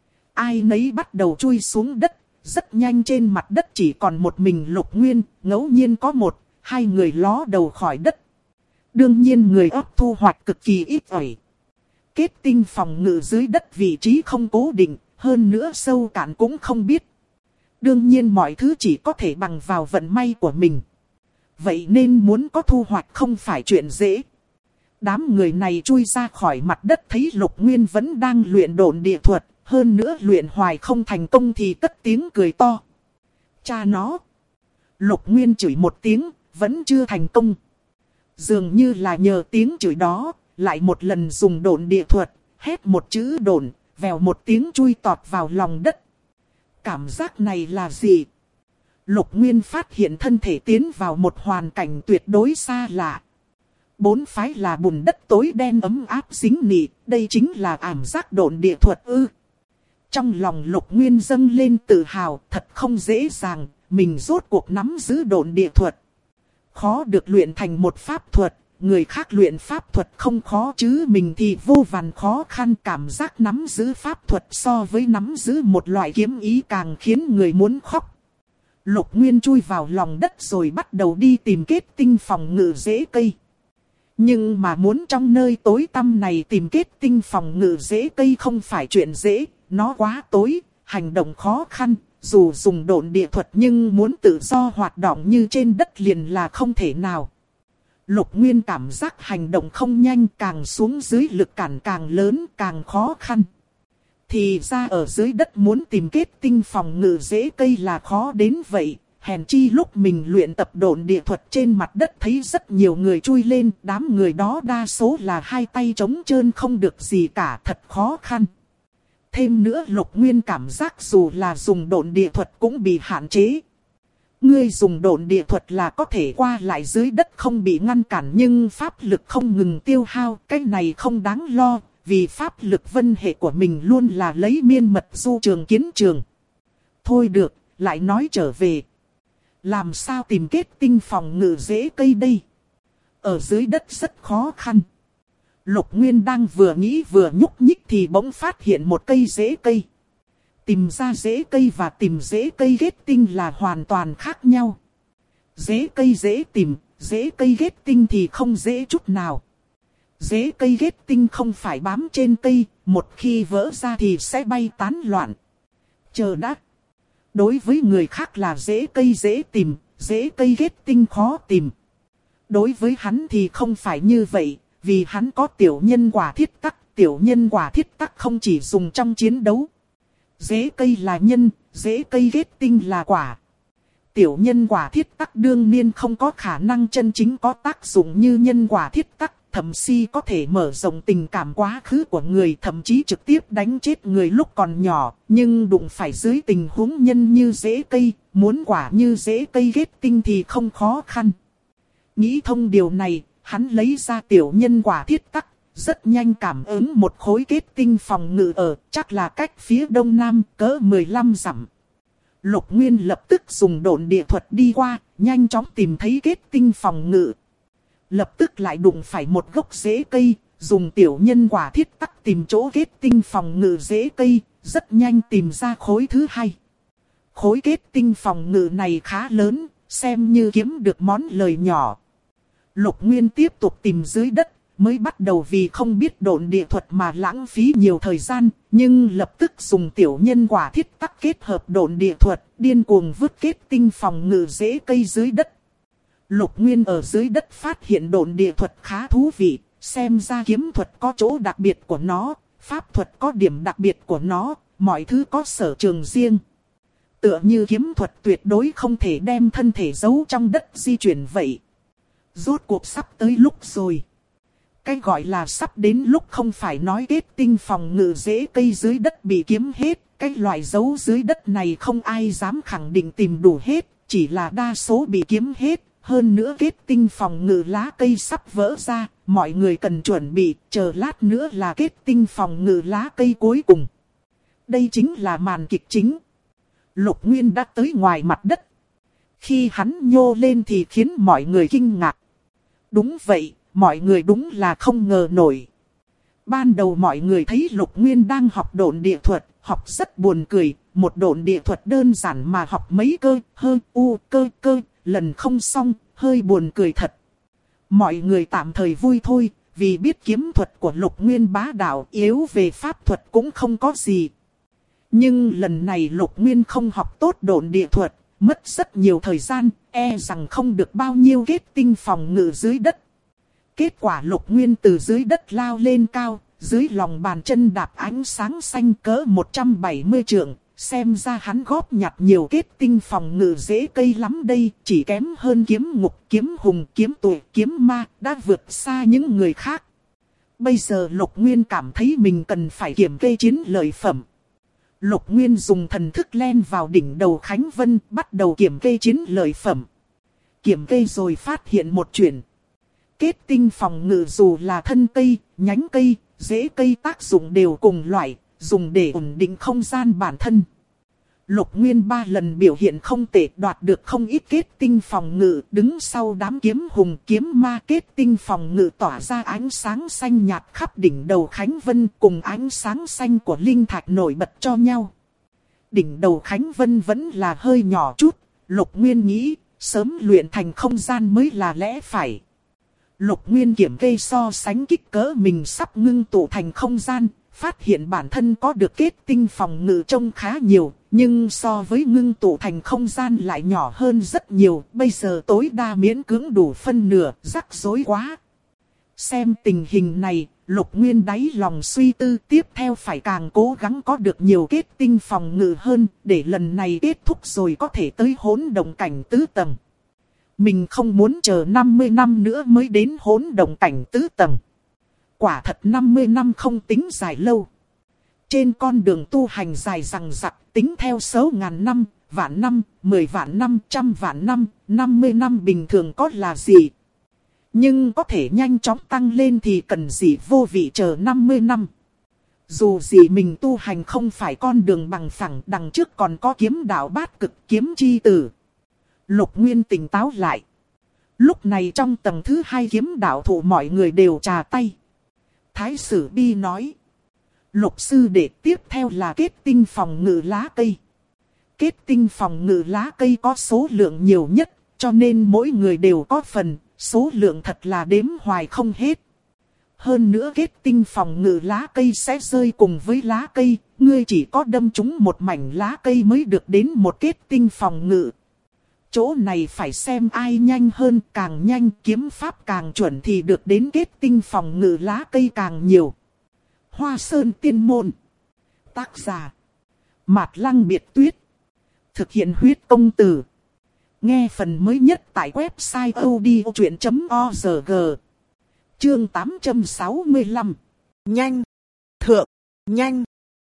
Ai nấy bắt đầu chui xuống đất, rất nhanh trên mặt đất chỉ còn một mình Lục Nguyên, ngẫu nhiên có một, hai người ló đầu khỏi đất. Đương nhiên người ấp thu hoạch cực kỳ ít ỏi. Kết tinh phòng ngự dưới đất vị trí không cố định, hơn nữa sâu cạn cũng không biết. Đương nhiên mọi thứ chỉ có thể bằng vào vận may của mình. Vậy nên muốn có thu hoạch không phải chuyện dễ. Đám người này chui ra khỏi mặt đất thấy Lục Nguyên vẫn đang luyện độn địa thuật, hơn nữa luyện hoài không thành công thì cất tiếng cười to. Cha nó! Lục Nguyên chửi một tiếng, vẫn chưa thành công. Dường như là nhờ tiếng chửi đó, lại một lần dùng độn địa thuật, hét một chữ độn, vèo một tiếng chui tọt vào lòng đất. Cảm giác này là gì? Lục Nguyên phát hiện thân thể tiến vào một hoàn cảnh tuyệt đối xa lạ. Bốn phái là bùn đất tối đen ấm áp dính nị, đây chính là ảm giác độn địa thuật ư. Trong lòng Lục Nguyên dâng lên tự hào, thật không dễ dàng, mình rốt cuộc nắm giữ độn địa thuật. Khó được luyện thành một pháp thuật, người khác luyện pháp thuật không khó chứ mình thì vô vàn khó khăn. Cảm giác nắm giữ pháp thuật so với nắm giữ một loại kiếm ý càng khiến người muốn khóc. Lục Nguyên chui vào lòng đất rồi bắt đầu đi tìm kết tinh phòng ngự rễ cây. Nhưng mà muốn trong nơi tối tăm này tìm kết tinh phòng ngự rễ cây không phải chuyện dễ, nó quá tối, hành động khó khăn. Dù dùng độn địa thuật nhưng muốn tự do hoạt động như trên đất liền là không thể nào. Lục Nguyên cảm giác hành động không nhanh, càng xuống dưới lực cản càng lớn, càng khó khăn. Thì ra ở dưới đất muốn tìm kết tinh phòng ngự rễ cây là khó đến vậy. Hèn chi lúc mình luyện tập độn địa thuật trên mặt đất thấy rất nhiều người chui lên. Đám người đó đa số là hai tay trống trơn không được gì cả, thật khó khăn. Thêm nữa Lục Nguyên cảm giác dù là dùng độn địa thuật cũng bị hạn chế. Ngươi dùng độn địa thuật là có thể qua lại dưới đất không bị ngăn cản, nhưng pháp lực không ngừng tiêu hao, cái này không đáng lo, vì pháp lực vân hệ của mình luôn là lấy miên mật du trường kiến trường. Thôi được, lại nói trở về. Làm sao tìm kết tinh phòng ngự rễ cây đây? Ở dưới đất rất khó khăn. Lục Nguyên đang vừa nghĩ vừa nhúc nhích thì bỗng phát hiện một cây rễ cây. Tìm ra rễ cây và tìm rễ cây kết tinh là hoàn toàn khác nhau. Rễ cây dễ tìm, rễ cây kết tinh thì không dễ chút nào. Rễ cây kết tinh không phải bám trên cây, một khi vỡ ra thì sẽ bay tán loạn. Chờ đã. Đối với người khác là rễ cây dễ tìm, rễ cây kết tinh khó tìm. Đối với hắn thì không phải như vậy. Vì hắn có tiểu nhân quả thiết tắc, tiểu nhân quả thiết tắc không chỉ dùng trong chiến đấu. Rễ cây là nhân, rễ cây kết tinh là quả. Tiểu nhân quả thiết tắc đương nhiên không có khả năng chân chính có tác dụng như nhân quả thiết tắc. Thậm chí có thể mở rộng tình cảm quá khứ của người, thậm chí trực tiếp đánh chết người lúc còn nhỏ. Nhưng đụng phải dưới tình huống nhân như rễ cây, muốn quả như rễ cây kết tinh thì không khó khăn. Nghĩ thông điều này. Hắn lấy ra tiểu nhân quả thiết tắc, rất nhanh cảm ứng một khối kết tinh phòng ngự ở, chắc là cách phía đông nam cỡ 15 dặm. Lục Nguyên lập tức dùng độn địa thuật đi qua, nhanh chóng tìm thấy kết tinh phòng ngự. Lập tức lại đụng phải một gốc rễ cây, dùng tiểu nhân quả thiết tắc tìm chỗ kết tinh phòng ngự rễ cây, rất nhanh tìm ra khối thứ hai. Khối kết tinh phòng ngự này khá lớn, xem như kiếm được món lời nhỏ. Lục Nguyên tiếp tục tìm dưới đất, mới bắt đầu vì không biết độn địa thuật mà lãng phí nhiều thời gian, nhưng lập tức dùng tiểu nhân quả thiết tắc kết hợp độn địa thuật, điên cuồng vứt kết tinh phòng ngự rễ cây dưới đất. Lục Nguyên ở dưới đất phát hiện độn địa thuật khá thú vị, xem ra kiếm thuật có chỗ đặc biệt của nó, pháp thuật có điểm đặc biệt của nó, mọi thứ có sở trường riêng. Tựa như kiếm thuật tuyệt đối không thể đem thân thể giấu trong đất di chuyển vậy. Rốt cuộc sắp tới lúc rồi. Cái gọi là sắp đến lúc không phải nói kết tinh phòng ngự rễ cây dưới đất bị kiếm hết. Cái loại giấu dưới đất này không ai dám khẳng định tìm đủ hết. Chỉ là đa số bị kiếm hết. Hơn nữa kết tinh phòng ngự lá cây sắp vỡ ra. Mọi người cần chuẩn bị, chờ lát nữa là kết tinh phòng ngự lá cây cuối cùng. Đây chính là màn kịch chính. Lục Nguyên đã tới ngoài mặt đất. Khi hắn nhô lên thì khiến mọi người kinh ngạc. Đúng vậy, mọi người đúng là không ngờ nổi. Ban đầu mọi người thấy Lục Nguyên đang học độn địa thuật, học rất buồn cười. Một độn địa thuật đơn giản mà học mấy cơ, cơ, lần không xong, hơi buồn cười thật. Mọi người tạm thời vui thôi, vì biết kiếm thuật của Lục Nguyên bá đạo yếu về pháp thuật cũng không có gì. Nhưng lần này Lục Nguyên không học tốt độn địa thuật, mất rất nhiều thời gian, e rằng không được bao nhiêu kết tinh phòng ngự dưới đất. Kết quả Lục Nguyên từ dưới đất lao lên cao, dưới lòng bàn chân đạp ánh sáng xanh cỡ 170 trượng. Xem ra hắn góp nhặt nhiều kết tinh phòng ngự dễ cây lắm đây, chỉ kém hơn kiếm ngục, kiếm hùng, kiếm tuổi, kiếm ma, đã vượt xa những người khác. Bây giờ Lục Nguyên cảm thấy mình cần phải kiểm kê chiến lợi phẩm. Lục Nguyên dùng thần thức len vào đỉnh đầu Khánh Vân, bắt đầu kiểm kê chiến lợi phẩm. Kiểm kê rồi phát hiện một chuyện. Kết tinh phòng ngự dù là thân cây, nhánh cây, rễ cây tác dụng đều cùng loại, dùng để ổn định không gian bản thân. Lục Nguyên 3 lần biểu hiện không tệ, đoạt được không ít kết tinh phòng ngự, đứng sau đám kiếm hùng kiếm ma. Kết tinh phòng ngự tỏa ra ánh sáng xanh nhạt khắp đỉnh đầu Khánh Vân, cùng ánh sáng xanh của linh thạch nổi bật cho nhau. Đỉnh đầu Khánh Vân vẫn là hơi nhỏ chút, Lục Nguyên nghĩ sớm luyện thành không gian mới là lẽ phải. Lục Nguyên kiểm kê so sánh kích cỡ mình sắp ngưng tụ thành không gian, phát hiện bản thân có được kết tinh phòng ngự trông khá nhiều, nhưng so với ngưng tụ thành không gian lại nhỏ hơn rất nhiều, bây giờ tối đa miễn cưỡng đủ phân nửa, rắc rối quá. Xem tình hình này, Lục Nguyên đáy lòng suy tư, tiếp theo phải càng cố gắng có được nhiều kết tinh phòng ngự hơn, để lần này kết thúc rồi có thể tới hỗn động cảnh tứ tầng. Mình không muốn chờ 50 năm nữa mới đến hỗn động cảnh tứ tầng. Quả thật 50 năm không tính dài lâu. Trên con đường tu hành dài dằng dặc, tính theo số ngàn năm, vạn năm, 10 vạn năm, trăm vạn năm, 50 năm bình thường có là gì. Nhưng có thể nhanh chóng tăng lên thì cần gì vô vị chờ 50 năm. Dù gì mình tu hành không phải con đường bằng phẳng, đằng trước còn có kiếm đạo bát cực, kiếm chi tử. Lục Nguyên tỉnh táo lại. Lúc này trong tầng thứ 2 kiếm đạo thụ mọi người đều trà tay. Thái Sử Bi nói. Lục sư đệ, tiếp theo là kết tinh phòng ngự lá cây. Kết tinh phòng ngự lá cây có số lượng nhiều nhất, cho nên mỗi người đều có phần, số lượng thật là đếm hoài không hết. Hơn nữa kết tinh phòng ngự lá cây sẽ rơi cùng với lá cây, ngươi chỉ có đâm trúng một mảnh lá cây mới được đến một kết tinh phòng ngự. Chỗ này phải xem ai nhanh hơn, càng nhanh kiếm pháp càng chuẩn thì được đến kết tinh phòng ngự lá cây càng nhiều. Hoa Sơn Tiên Môn. Tác giả Mạt Lăng Biệt Tuyết. Thực hiện huyết công từ. Nghe phần mới nhất tại website odchuyện.org. Chương 865. Nhanh, thượng, nhanh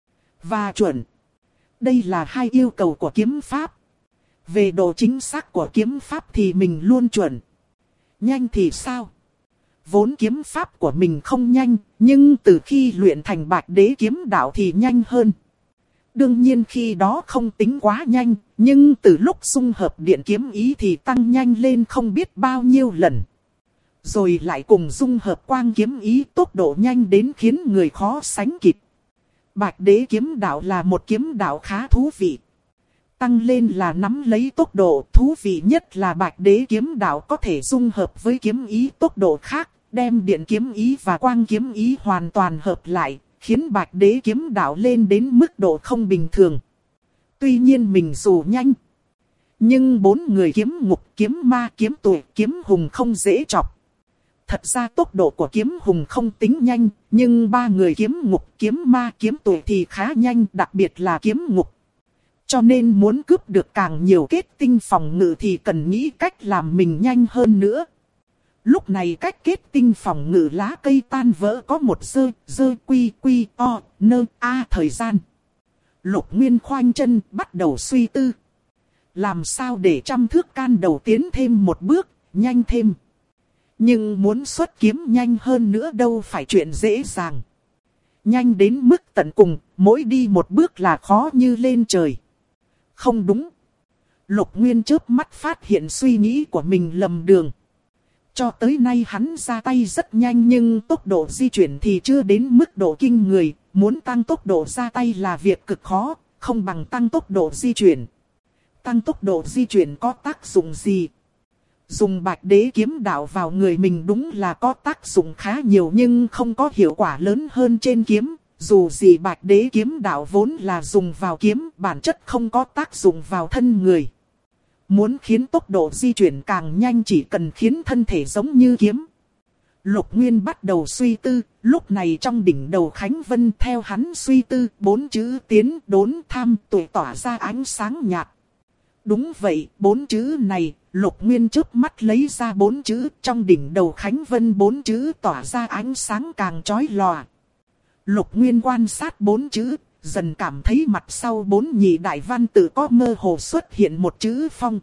và chuẩn. Đây là hai yêu cầu của kiếm pháp. Về độ chính xác của kiếm pháp thì mình luôn chuẩn. Nhanh thì sao? Vốn kiếm pháp của mình không nhanh, nhưng từ khi luyện thành Bạch Đế kiếm đạo thì nhanh hơn. Đương nhiên khi đó không tính quá nhanh, nhưng từ lúc dung hợp điện kiếm ý thì tăng nhanh lên không biết bao nhiêu lần. Rồi lại cùng dung hợp quang kiếm ý, tốc độ nhanh đến khiến người khó sánh kịp. Bạch Đế kiếm đạo là một kiếm đạo khá thú vị. Tăng lên là nắm lấy tốc độ, thú vị nhất là Bạch Đế kiếm đạo có thể dung hợp với kiếm ý tốc độ khác, đem điện kiếm ý và quang kiếm ý hoàn toàn hợp lại, khiến Bạch Đế kiếm đạo lên đến mức độ không bình thường. Tuy nhiên mình dù nhanh, nhưng 4 người kiếm ngục, kiếm ma, kiếm tuổi, kiếm hùng không dễ chọc. Thật ra tốc độ của kiếm hùng không tính nhanh, nhưng ba người kiếm ngục, kiếm ma, kiếm tù thì khá nhanh, đặc biệt là kiếm ngục. Cho nên muốn cướp được càng nhiều kết tinh phòng ngự thì cần nghĩ cách làm mình nhanh hơn nữa. Lúc này cách kết tinh phòng ngự lá cây tan vỡ có một dơ quy quy o nơ a thời gian. Lục Nguyên khoanh chân bắt đầu suy tư. Làm sao để trăm thước can đầu tiến thêm một bước, nhanh thêm. Nhưng muốn xuất kiếm nhanh hơn nữa đâu phải chuyện dễ dàng. Nhanh đến mức tận cùng, mỗi đi một bước là khó như lên trời. Không đúng. Lục Nguyên chớp mắt phát hiện suy nghĩ của mình lầm đường. Cho tới nay hắn ra tay rất nhanh nhưng tốc độ di chuyển thì chưa đến mức độ kinh người. Muốn tăng tốc độ ra tay là việc cực khó, không bằng tăng tốc độ di chuyển. Tăng tốc độ di chuyển có tác dụng gì? Dùng Bạch Đế kiếm đạo vào người mình đúng là có tác dụng khá nhiều nhưng không có hiệu quả lớn hơn trên kiếm. Dù gì Bạch Đế kiếm đạo vốn là dùng vào kiếm, bản chất không có tác dụng vào thân người. Muốn khiến tốc độ di chuyển càng nhanh chỉ cần khiến thân thể giống như kiếm. Lục Nguyên bắt đầu suy tư, lúc này trong đỉnh đầu Khánh Vân theo hắn suy tư, 4 chữ tiến, đốn, tham, tuệ tỏa ra ánh sáng nhạt. Đúng vậy, 4 chữ này, Lục Nguyên chớp mắt lấy ra 4 chữ, trong đỉnh đầu Khánh Vân 4 chữ tỏa ra ánh sáng càng chói lòa. Lục Nguyên quan sát 4 chữ, dần cảm thấy mặt sau 4 nhị đại văn tự có mơ hồ xuất hiện một chữ phong.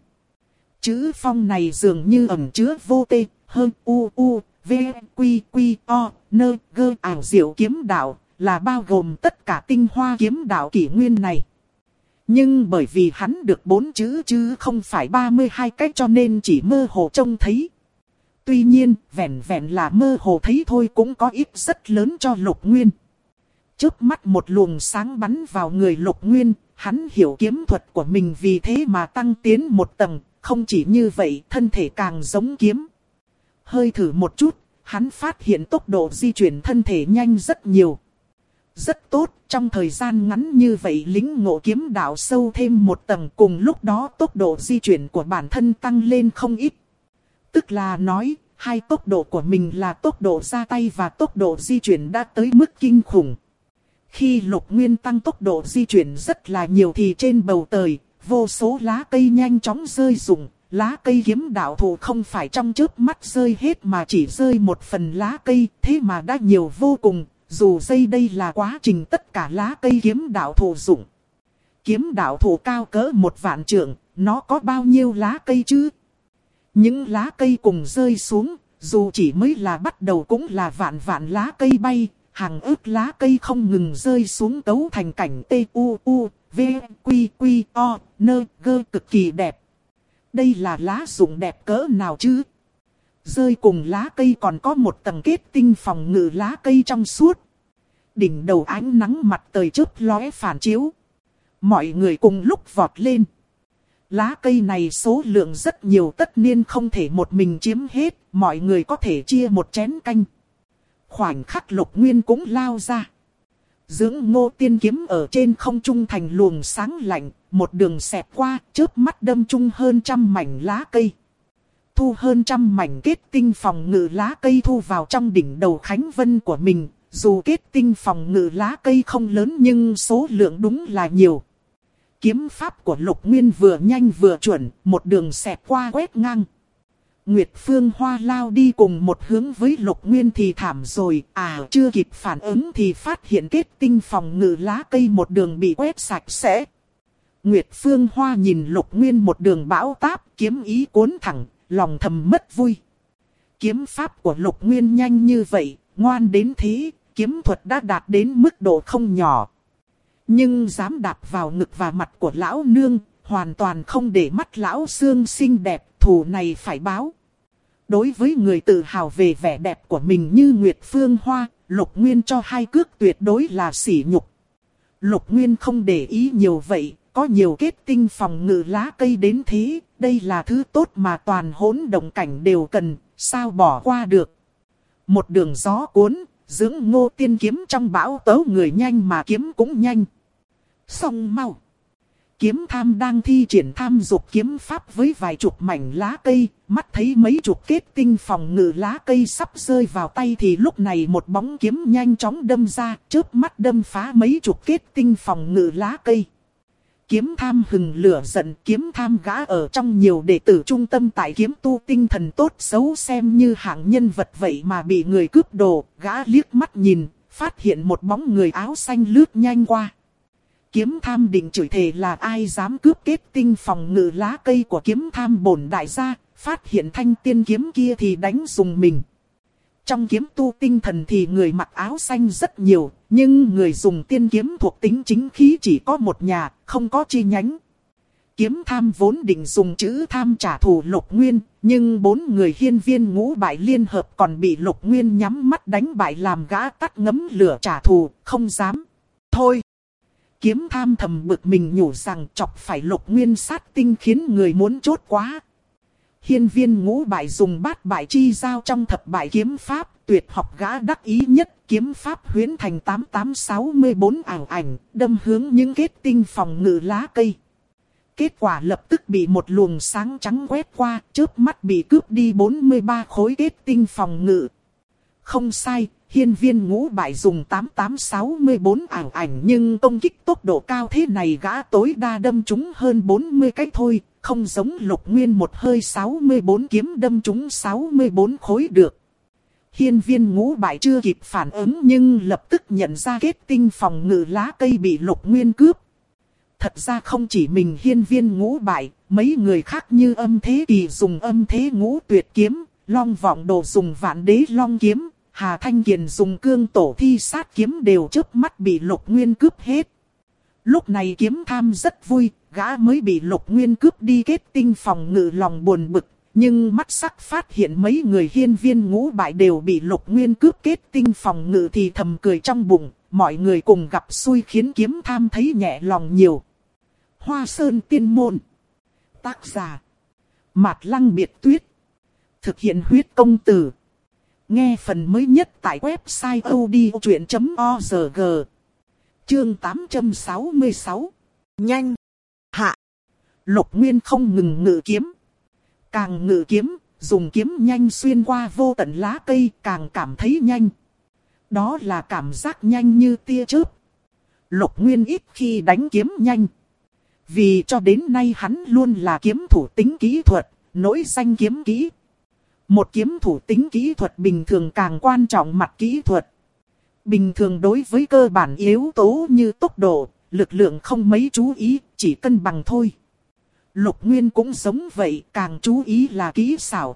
Chữ phong này dường như ẩn chứa vô tê, hơn u, v, quy, o, nơ, gơ ảo diệu kiếm đạo, là bao gồm tất cả tinh hoa kiếm đạo kỷ nguyên này. Nhưng bởi vì hắn được 4 chữ chứ không phải 32 cách cho nên chỉ mơ hồ trông thấy. Tuy nhiên, vẹn vẹn là mơ hồ thấy thôi cũng có ích rất lớn cho Lục Nguyên. Chớp mắt một luồng sáng bắn vào người Lục Nguyên, hắn hiểu kiếm thuật của mình vì thế mà tăng tiến một tầng, không chỉ như vậy thân thể càng giống kiếm. Hơi thử một chút, hắn phát hiện tốc độ di chuyển thân thể nhanh rất nhiều. Rất tốt, trong thời gian ngắn như vậy lĩnh ngộ kiếm đạo sâu thêm một tầng cùng lúc đó tốc độ di chuyển của bản thân tăng lên không ít. Tức là nói, hai tốc độ của mình là tốc độ ra tay và tốc độ di chuyển đã tới mức kinh khủng. Khi Lục Nguyên tăng tốc độ di chuyển rất là nhiều thì trên bầu trời, vô số lá cây nhanh chóng rơi rụng. Lá cây kiếm đạo thụ không phải trong chớp mắt rơi hết mà chỉ rơi một phần lá cây, thế mà đã nhiều vô cùng. Dù dây đây là quá trình tất cả lá cây kiếm đạo thụ dụng. Kiếm đạo thụ cao cỡ 1.000 trượng, nó có bao nhiêu lá cây chứ? Những lá cây cùng rơi xuống, dù chỉ mới là bắt đầu cũng là vạn lá cây bay, hàng ức lá cây không ngừng rơi xuống cấu thành cảnh T-U-U, V-Quy-Quy-O, nơ gơ cực kỳ đẹp. Đây là lá dụng đẹp cỡ nào chứ? Rơi cùng lá cây còn có một tầng kết tinh phòng ngự lá cây trong suốt. Đỉnh đầu ánh nắng mặt trời chớp lóe phản chiếu. Mọi người cùng lúc vọt lên. Lá cây này số lượng rất nhiều tất nhiên không thể một mình chiếm hết. Mọi người có thể chia một chén canh. Khoảnh khắc Lục Nguyên cũng lao ra. Dưỡng Ngô Tiên kiếm ở trên không trung thành luồng sáng lạnh. Một đường xẹt qua chớp mắt đâm chung hơn 100 mảnh lá cây. Thu hơn 100 mảnh kết tinh phòng ngự lá cây thu vào trong đỉnh đầu Khánh Vân của mình. Dù kết tinh phòng ngự lá cây không lớn nhưng số lượng đúng là nhiều. Kiếm pháp của Lục Nguyên vừa nhanh vừa chuẩn, một đường xẹt qua quét ngang. Nguyệt Phương Hoa lao đi cùng một hướng với Lục Nguyên thì thảm rồi, chưa kịp phản ứng thì phát hiện kết tinh phòng ngự lá cây một đường bị quét sạch sẽ. Nguyệt Phương Hoa nhìn Lục Nguyên một đường bão táp, kiếm ý cuốn thẳng, lòng thầm mất vui. Kiếm pháp của Lục Nguyên nhanh như vậy, ngoan đến thế, kiếm thuật đã đạt đến mức độ không nhỏ. Nhưng dám đạp vào ngực và mặt của lão nương, hoàn toàn không để mắt lão xương xinh đẹp, thù này phải báo. Đối với người tự hào về vẻ đẹp của mình như Nguyệt Phương Hoa, Lục Nguyên cho hai cước tuyệt đối là sỉ nhục. Lục Nguyên không để ý nhiều vậy, có nhiều kết tinh phòng ngự lá cây đến thế, đây là thứ tốt mà toàn hỗn động cảnh đều cần, sao bỏ qua được. Một đường gió cuốn, dưỡng Ngô Tiên kiếm trong bão tố người nhanh mà kiếm cũng nhanh. Xong mau. Kiếm tham đang thi triển tham dục kiếm pháp với vài chục mảnh lá cây, mắt thấy mấy chục kết tinh phòng ngự lá cây sắp rơi vào tay thì lúc này một bóng kiếm nhanh chóng đâm ra, chớp mắt đâm phá mấy chục kết tinh phòng ngự lá cây. Kiếm tham hừng lửa giận, kiếm tham gã ở trong nhiều đệ tử trung tâm tại kiếm tu tinh thần tốt xấu xem như hạng nhân vật vậy mà bị người cướp đồ, gã liếc mắt nhìn, phát hiện một bóng người áo xanh lướt nhanh qua. Kiếm tham định chửi thề là ai dám cướp kết tinh phòng ngự lá cây của kiếm tham bổn đại gia, phát hiện thanh tiên kiếm kia thì đánh dùng mình. Trong kiếm tu tinh thần thì người mặc áo xanh rất nhiều, nhưng người dùng tiên kiếm thuộc tính chính khí chỉ có một nhà, không có chi nhánh. Kiếm tham vốn định dùng chữ tham trả thù Lục Nguyên, nhưng 4 người hiên viên ngũ bại liên hợp còn bị Lục Nguyên nhắm mắt đánh bại làm gã tắt ngấm lửa trả thù, không dám. Thôi! Kiếm tham thầm bực mình nhủ rằng chọc phải Lục Nguyên sát tinh khiến người muốn chốt quá. Hiên viên ngũ bại dùng bát bại chi giao trong thập bại kiếm pháp, tuyệt học gã đắc ý nhất, kiếm pháp huyễn thành 8864 ảo ảnh, đâm hướng những kết tinh phòng ngự lá cây. Kết quả lập tức bị một luồng sáng trắng quét qua, chớp mắt bị cướp đi 43 khối kết tinh phòng ngự. Không sai, hiên viên ngũ bại dùng 8864 ảo ảnh nhưng công kích tốc độ cao thế này gã tối đa đâm trúng hơn 40 cái thôi, không giống Lục Nguyên một hơi 64 kiếm đâm trúng 64 khối được. Hiên viên ngũ bại chưa kịp phản ứng nhưng lập tức nhận ra kết tinh phòng ngự lá cây bị Lục Nguyên cướp. Thật ra không chỉ mình hiên viên ngũ bại, mấy người khác như Âm Thế Kỳ dùng Âm Thế Ngũ Tuyệt kiếm, Long Vọng Đồ dùng Vạn Đế Long kiếm, Hà Thanh Kiền dùng Cương Tổ Thi Sát kiếm đều chớp mắt bị Lục Nguyên cướp hết. Lúc này kiếm tham rất vui, gã mới bị Lục Nguyên cướp đi kết tinh phòng ngự lòng buồn bực, nhưng mắt sắc phát hiện mấy người hiên viên ngũ bại đều bị Lục Nguyên cướp kết tinh phòng ngự thì thầm cười trong bụng, mọi người cùng gặp xui khiến kiếm tham thấy nhẹ lòng nhiều. Hoa Sơn Tiên Môn. Tác giả Mạt Lăng Biệt Tuyết. Thực hiện huyết công từ. Nghe phần mới nhất tại website odchuyện.org. Chương 866. Nhanh. Hạ. Lục Nguyên không ngừng ngự kiếm. Càng ngự kiếm, dùng kiếm nhanh xuyên qua vô tận lá cây càng cảm thấy nhanh. Đó là cảm giác nhanh như tia chớp. Lục Nguyên ít khi đánh kiếm nhanh. Vì cho đến nay hắn luôn là kiếm thủ tính kỹ thuật, nổi danh kiếm kỹ. Một kiếm thủ tính kỹ thuật bình thường càng quan trọng mặt kỹ thuật. Bình thường đối với cơ bản yếu tố như tốc độ, lực lượng không mấy chú ý, chỉ cân bằng thôi. Lục Nguyên cũng giống vậy, càng chú ý là kỹ xảo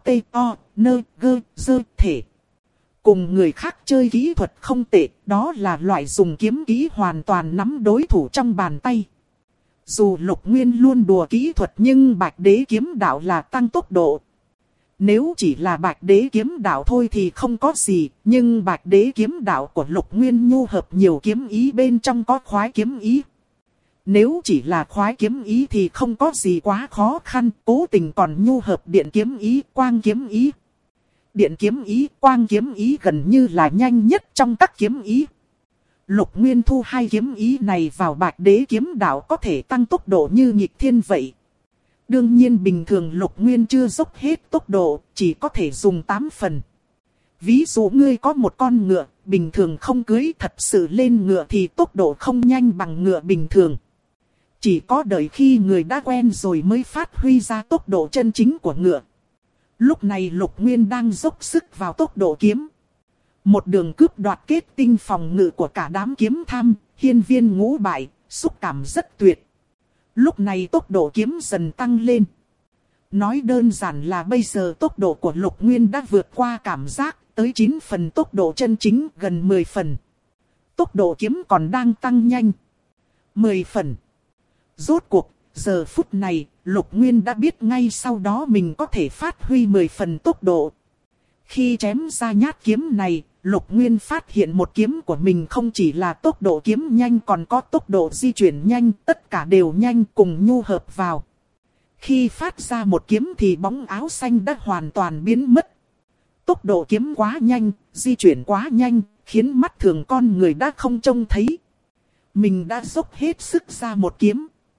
T-O-N-G-Z thể. Cùng người khác chơi kỹ thuật không tệ, đó là loại dùng kiếm kỹ hoàn toàn nắm đối thủ trong bàn tay. Dù Lục Nguyên luôn đùa kỹ thuật nhưng Bạch Đế kiếm đạo là tăng tốc độ. Nếu chỉ là Bạch Đế kiếm đạo thôi thì không có gì, nhưng Bạch Đế kiếm đạo của Lục Nguyên nhu hợp nhiều kiếm ý bên trong có khoái kiếm ý. Nếu chỉ là khoái kiếm ý thì không có gì quá khó khăn, cố tình còn nhu hợp điện kiếm ý, quang kiếm ý. Điện kiếm ý, quang kiếm ý gần như là nhanh nhất trong các kiếm ý. Lục Nguyên thu hai kiếm ý này vào Bạch Đế kiếm đạo có thể tăng tốc độ như nghịch thiên vậy. Đương nhiên bình thường Lục Nguyên chưa dốc hết tốc độ, chỉ có thể dùng 8 phần. Ví dụ ngươi có một con ngựa, bình thường không cưới thật sự lên ngựa thì tốc độ không nhanh bằng ngựa bình thường. Chỉ có đợi khi người đã quen rồi mới phát huy ra tốc độ chân chính của ngựa. Lúc này Lục Nguyên đang dốc sức vào tốc độ kiếm. Một đường cướp đoạt kết tinh phòng ngự của cả đám kiếm tham, hiên viên ngũ bại, xúc cảm rất tuyệt. Lúc này tốc độ kiếm dần tăng lên. Nói đơn giản là bây giờ tốc độ của Lục Nguyên đã vượt qua cảm giác, tới 9 phần tốc độ chân chính gần 10 phần. Tốc độ kiếm còn đang tăng nhanh. 10 phần. Rốt cuộc, giờ phút này, Lục Nguyên đã biết ngay sau đó mình có thể phát huy 10 phần tốc độ. Khi chém ra nhát kiếm này, Lục Nguyên phát hiện một kiếm của mình không chỉ là tốc độ kiếm nhanh còn có tốc độ di chuyển nhanh, tất cả đều nhanh cùng nhu hợp vào. Khi phát ra một kiếm thì bóng áo xanh đã hoàn toàn biến mất. Tốc độ kiếm quá nhanh, di chuyển quá nhanh, khiến mắt thường con người đã không trông thấy. Mình đã dốc hết sức ra một kiếm.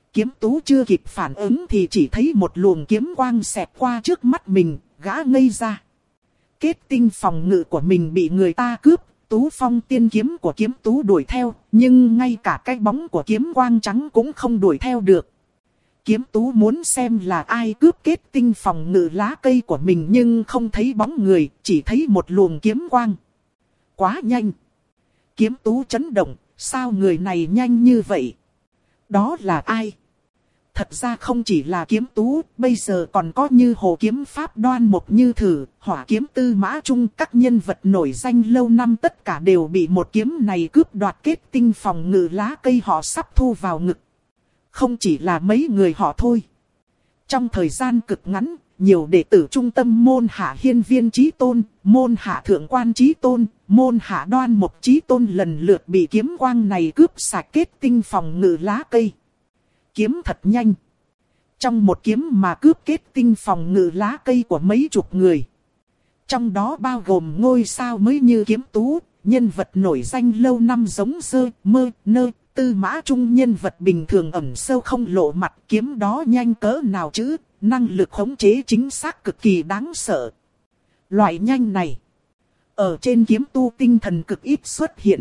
Kiếm Tú chưa kịp phản ứng thì chỉ thấy một luồng kiếm quang xẹt qua trước mắt mình, gã ngây ra. Kết tinh phòng ngự của mình bị người ta cướp, Tú Phong tiên kiếm của Kiếm Tú đuổi theo, nhưng ngay cả cái bóng của kiếm quang trắng cũng không đuổi theo được. Kiếm Tú muốn xem là ai cướp kết tinh phòng ngự lá cây của mình nhưng không thấy bóng người, chỉ thấy một luồng kiếm quang. Quá nhanh. Kiếm Tú chấn động, sao người này nhanh như vậy? Đó là ai? Thật ra không chỉ là Kiếm Tú, bây giờ còn có như Hồ Kiếm Pháp Đoan Mộc Như Thử, Hỏa Kiếm Tư Mã Trung, các nhân vật nổi danh lâu năm tất cả đều bị một kiếm này cướp đoạt kết tinh phòng ngự lá cây họ sắp thu vào ngực. Không chỉ là mấy người họ thôi. Trong thời gian cực ngắn, nhiều đệ tử trung tâm môn hạ Hiên Viên Chí Tôn, môn hạ Thượng Quan Chí Tôn, môn hạ Đoan Mộc Chí Tôn lần lượt bị kiếm quang này cướp sạch kết tinh phòng ngự lá cây. Kiếm thật nhanh. Trong một kiếm mà cướp kết tinh phòng ngự lá cây của mấy chục người. Trong đó bao gồm ngôi sao mới như Kiếm Tú, nhân vật nổi danh lâu năm giống Dơ, Mơ, Nơ, Tư Mã Trung, nhân vật bình thường ẩn sâu không lộ mặt. Kiếm đó nhanh cỡ nào chứ, năng lực khống chế chính xác cực kỳ đáng sợ. Loại nhanh này, ở trên kiếm tu tinh thần cực ít xuất hiện.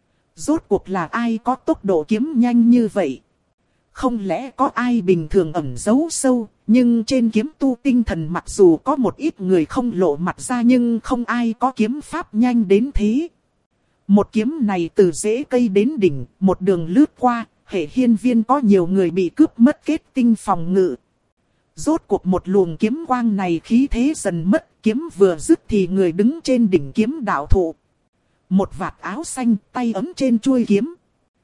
Rốt cuộc là ai có tốc độ kiếm nhanh như vậy? Không lẽ có ai bình thường ẩn giấu sâu, nhưng trên kiếm tu tinh thần mặc dù có một ít người không lộ mặt ra nhưng không ai có kiếm pháp nhanh đến thế. Một kiếm này từ rễ cây đến đỉnh, một đường lướt qua, hệ hiên viên có nhiều người bị cướp mất kết tinh phòng ngự. Rốt cuộc một luồng kiếm quang này khí thế dần mất, kiếm vừa dứt thì người đứng trên đỉnh kiếm đạo thụ. Một vạt áo xanh, tay ấm trên chuôi kiếm.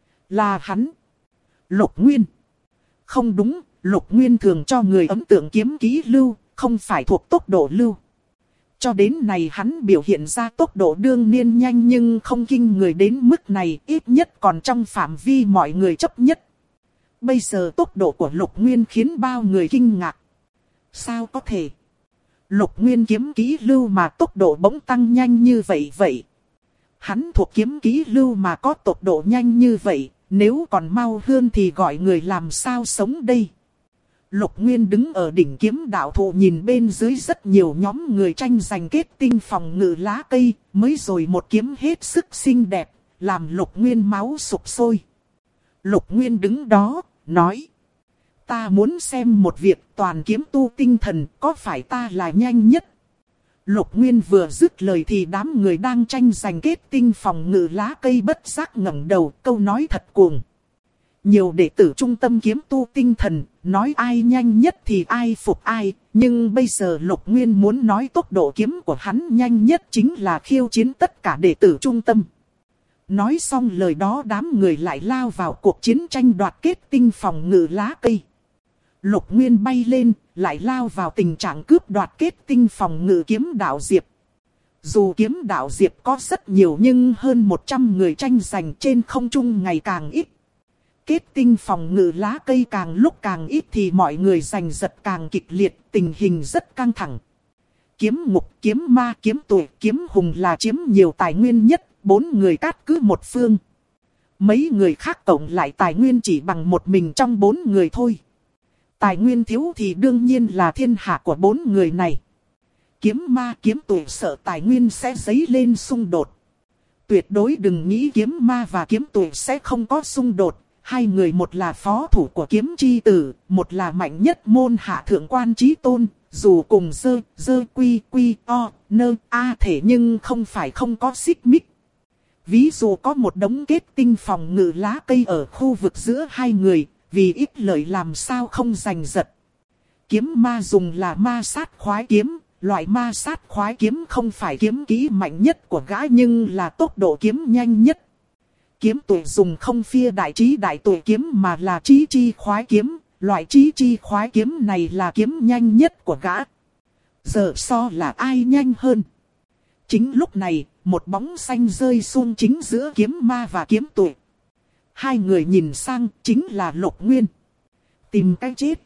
Là hắn. Lục Nguyên. Không đúng, Lục Nguyên thường cho người ấn tượng kiếm kỹ lưu, không phải thuộc tốc độ lưu. Cho đến này hắn biểu hiện ra tốc độ đương nhiên nhanh nhưng không kinh người đến mức này, ít nhất còn trong phạm vi mọi người chấp nhất. Bây giờ tốc độ của Lục Nguyên khiến bao người kinh ngạc. Sao có thể? Lục Nguyên kiếm kỹ lưu mà tốc độ bỗng tăng nhanh như vậy. Hắn thuộc kiếm kỹ lưu mà có tốc độ nhanh như vậy, nếu còn mau hơn thì gọi người làm sao sống đây? Lục Nguyên đứng ở đỉnh kiếm đạo thụ nhìn bên dưới rất nhiều nhóm người tranh giành kết tinh phòng ngự lá cây, mới rồi một kiếm hết sức xinh đẹp, làm Lục Nguyên máu sục sôi. Lục Nguyên đứng đó, nói. Ta muốn xem một việc toàn kiếm tu tinh thần, có phải ta là nhanh nhất? Lục Nguyên vừa dứt lời thì đám người đang tranh giành kết tinh phòng ngự lá cây bất giác ngẩng đầu, câu nói thật cuồng. Nhiều đệ tử trung tâm kiếm tu tinh thần, nói ai nhanh nhất thì ai phục ai, nhưng bây giờ Lục Nguyên muốn nói tốc độ kiếm của hắn nhanh nhất chính là khiêu chiến tất cả đệ tử trung tâm. Nói xong lời đó đám người lại lao vào cuộc chiến tranh đoạt kết tinh phòng ngự lá cây. Lục Nguyên bay lên, lại lao vào tình trạng cướp đoạt kết tinh phòng ngự kiếm đạo diệp. Dù kiếm đạo diệp có rất nhiều nhưng hơn 100 người tranh giành trên không trung ngày càng ít. Kết tinh phòng ngự lá cây càng lúc càng ít thì mọi người giành giật càng kịch liệt, tình hình rất căng thẳng. Kiếm ngục, kiếm ma, kiếm tuổi, kiếm hùng là chiếm nhiều tài nguyên nhất, 4 người cát cứ một phương. Mấy người khác cộng lại tài nguyên chỉ bằng một mình trong 4 người thôi. Tài nguyên thiếu thì đương nhiên là thiên hạ của 4 người này. Kiếm ma, kiếm tuổi sợ tài nguyên sẽ dấy lên xung đột. Tuyệt đối đừng nghĩ kiếm ma và kiếm tuổi sẽ không có xung đột. Hai người một là phó thủ của kiếm chi tử, một là mạnh nhất môn hạ Thượng Quan Chí Tôn. Dù cùng dơ quy o nơ a thể nhưng không phải không có xích mích. Ví dụ có một đống kết tinh phòng ngự lá cây ở khu vực giữa hai người, vì ít lợi làm sao không giành giật. Kiếm ma dùng là ma sát khoái kiếm, loại ma sát khoái kiếm không phải kiếm kỹ mạnh nhất của gã nhưng là tốc độ kiếm nhanh nhất. Kiếm tuổi dùng không phia đại trí đại tuổi kiếm mà là trí chi khoái kiếm, loại trí chi khoái kiếm này là kiếm nhanh nhất của gã. Giờ so là ai nhanh hơn? Chính lúc này, một bóng xanh rơi xuống chính giữa kiếm ma và kiếm tuổi. Hai người nhìn sang chính là Lục Nguyên. Tìm cái chết.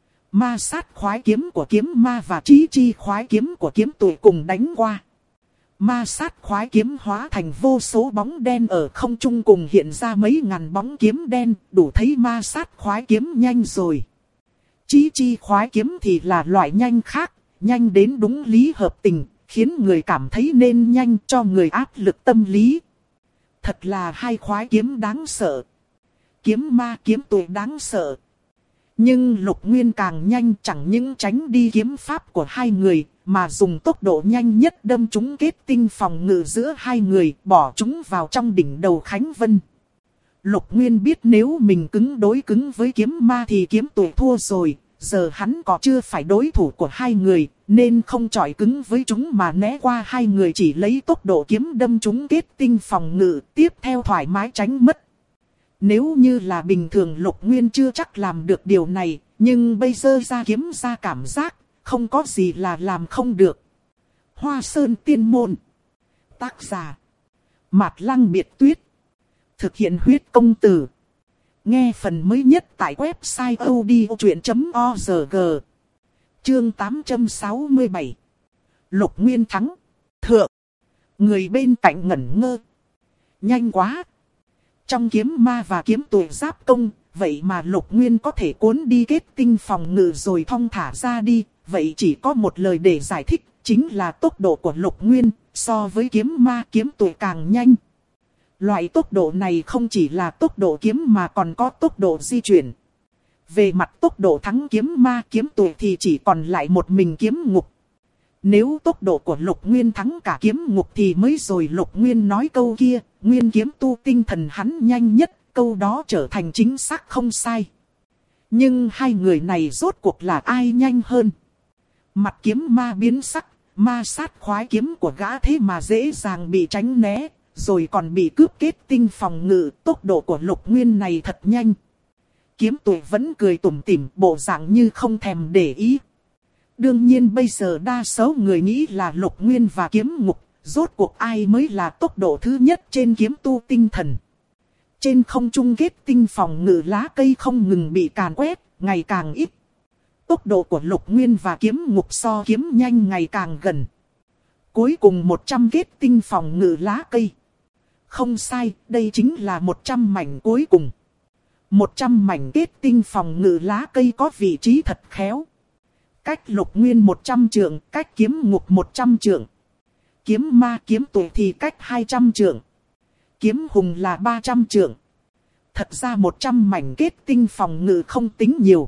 Ma sát khoái kiếm của kiếm ma và trí chi khoái kiếm của kiếm tuổi cùng đánh qua. Ma sát khoái kiếm hóa thành vô số bóng đen ở không trung cùng hiện ra mấy ngàn bóng kiếm đen, đủ thấy ma sát khoái kiếm nhanh rồi. Chí chi khoái kiếm thì là loại nhanh khác, nhanh đến đúng lý hợp tình, khiến người cảm thấy nên nhanh cho người áp lực tâm lý. Thật là hai khoái kiếm đáng sợ. Kiếm ma kiếm tuổi đáng sợ. Nhưng Lục Nguyên càng nhanh, chẳng những tránh đi kiếm pháp của hai người, mà dùng tốc độ nhanh nhất đâm trúng kết tinh phòng ngự giữa hai người, bỏ chúng vào trong đỉnh đầu Khánh Vân. Lục Nguyên biết nếu mình đối cứng với kiếm ma thì kiếm tuổi thua rồi, giờ hắn còn chưa phải đối thủ của hai người, nên không chọi cứng với chúng mà né qua hai người, chỉ lấy tốc độ kiếm đâm trúng kết tinh phòng ngự, tiếp theo thoải mái tránh mất. Nếu như là bình thường Lục Nguyên chưa chắc làm được điều này, nhưng bây giờ ra kiếm ra cảm giác, không có gì là làm không được. Hoa Sơn Tiên Môn. Tác giả: Mạt Lăng Biệt Tuyết. Thực hiện huyết công từ. Nghe phần mới nhất tại website odchuyện.org. Chương 867. Lục Nguyên thắng. Thượng. Người bên cạnh ngẩn ngơ. Nhanh quá. Trong kiếm ma và kiếm tuổi giáp công, vậy mà Lục Nguyên có thể cuốn đi kết tinh phòng ngự rồi thong thả ra đi. Vậy chỉ có một lời để giải thích, chính là tốc độ của Lục Nguyên so với kiếm ma kiếm tuổi càng nhanh. Loại tốc độ này không chỉ là tốc độ kiếm mà còn có tốc độ di chuyển. Về mặt tốc độ thắng kiếm ma kiếm tuổi thì chỉ còn lại một mình kiếm ngục. Nếu tốc độ của Lục Nguyên thắng cả kiếm ngục thì mới rồi Lục Nguyên nói câu kia, nguyên kiếm tu tinh thần hắn nhanh nhất, câu đó trở thành chính xác không sai. Nhưng hai người này rốt cuộc là ai nhanh hơn? Mặt kiếm ma biến sắc, ma sát khoái kiếm của gã thế mà dễ dàng bị tránh né, rồi còn bị cướp kết tinh phòng ngự, tốc độ của Lục Nguyên này thật nhanh. Kiếm tuổi vẫn cười tủm tỉm, bộ dạng như không thèm để ý. Đương nhiên bây giờ đa số người nghĩ là Lục Nguyên và kiếm ngục, rốt cuộc ai mới là tốc độ thứ nhất trên kiếm tu tinh thần. Trên không trung kết tinh phòng ngự lá cây không ngừng bị càn quét, ngày càng ít. Tốc độ của Lục Nguyên và kiếm ngục so kiếm nhanh ngày càng gần. Cuối cùng 100 kết tinh phòng ngự lá cây. Không sai, đây chính là 100 mảnh cuối cùng. 100 mảnh kết tinh phòng ngự lá cây có vị trí thật khéo. Cách Lục Nguyên 100 trượng, cách kiếm ngục 100 trượng. Kiếm ma kiếm tuổi thì cách 200 trượng. Kiếm hùng là 300 trượng. Thật ra 100 mảnh kết tinh phòng ngự không tính nhiều.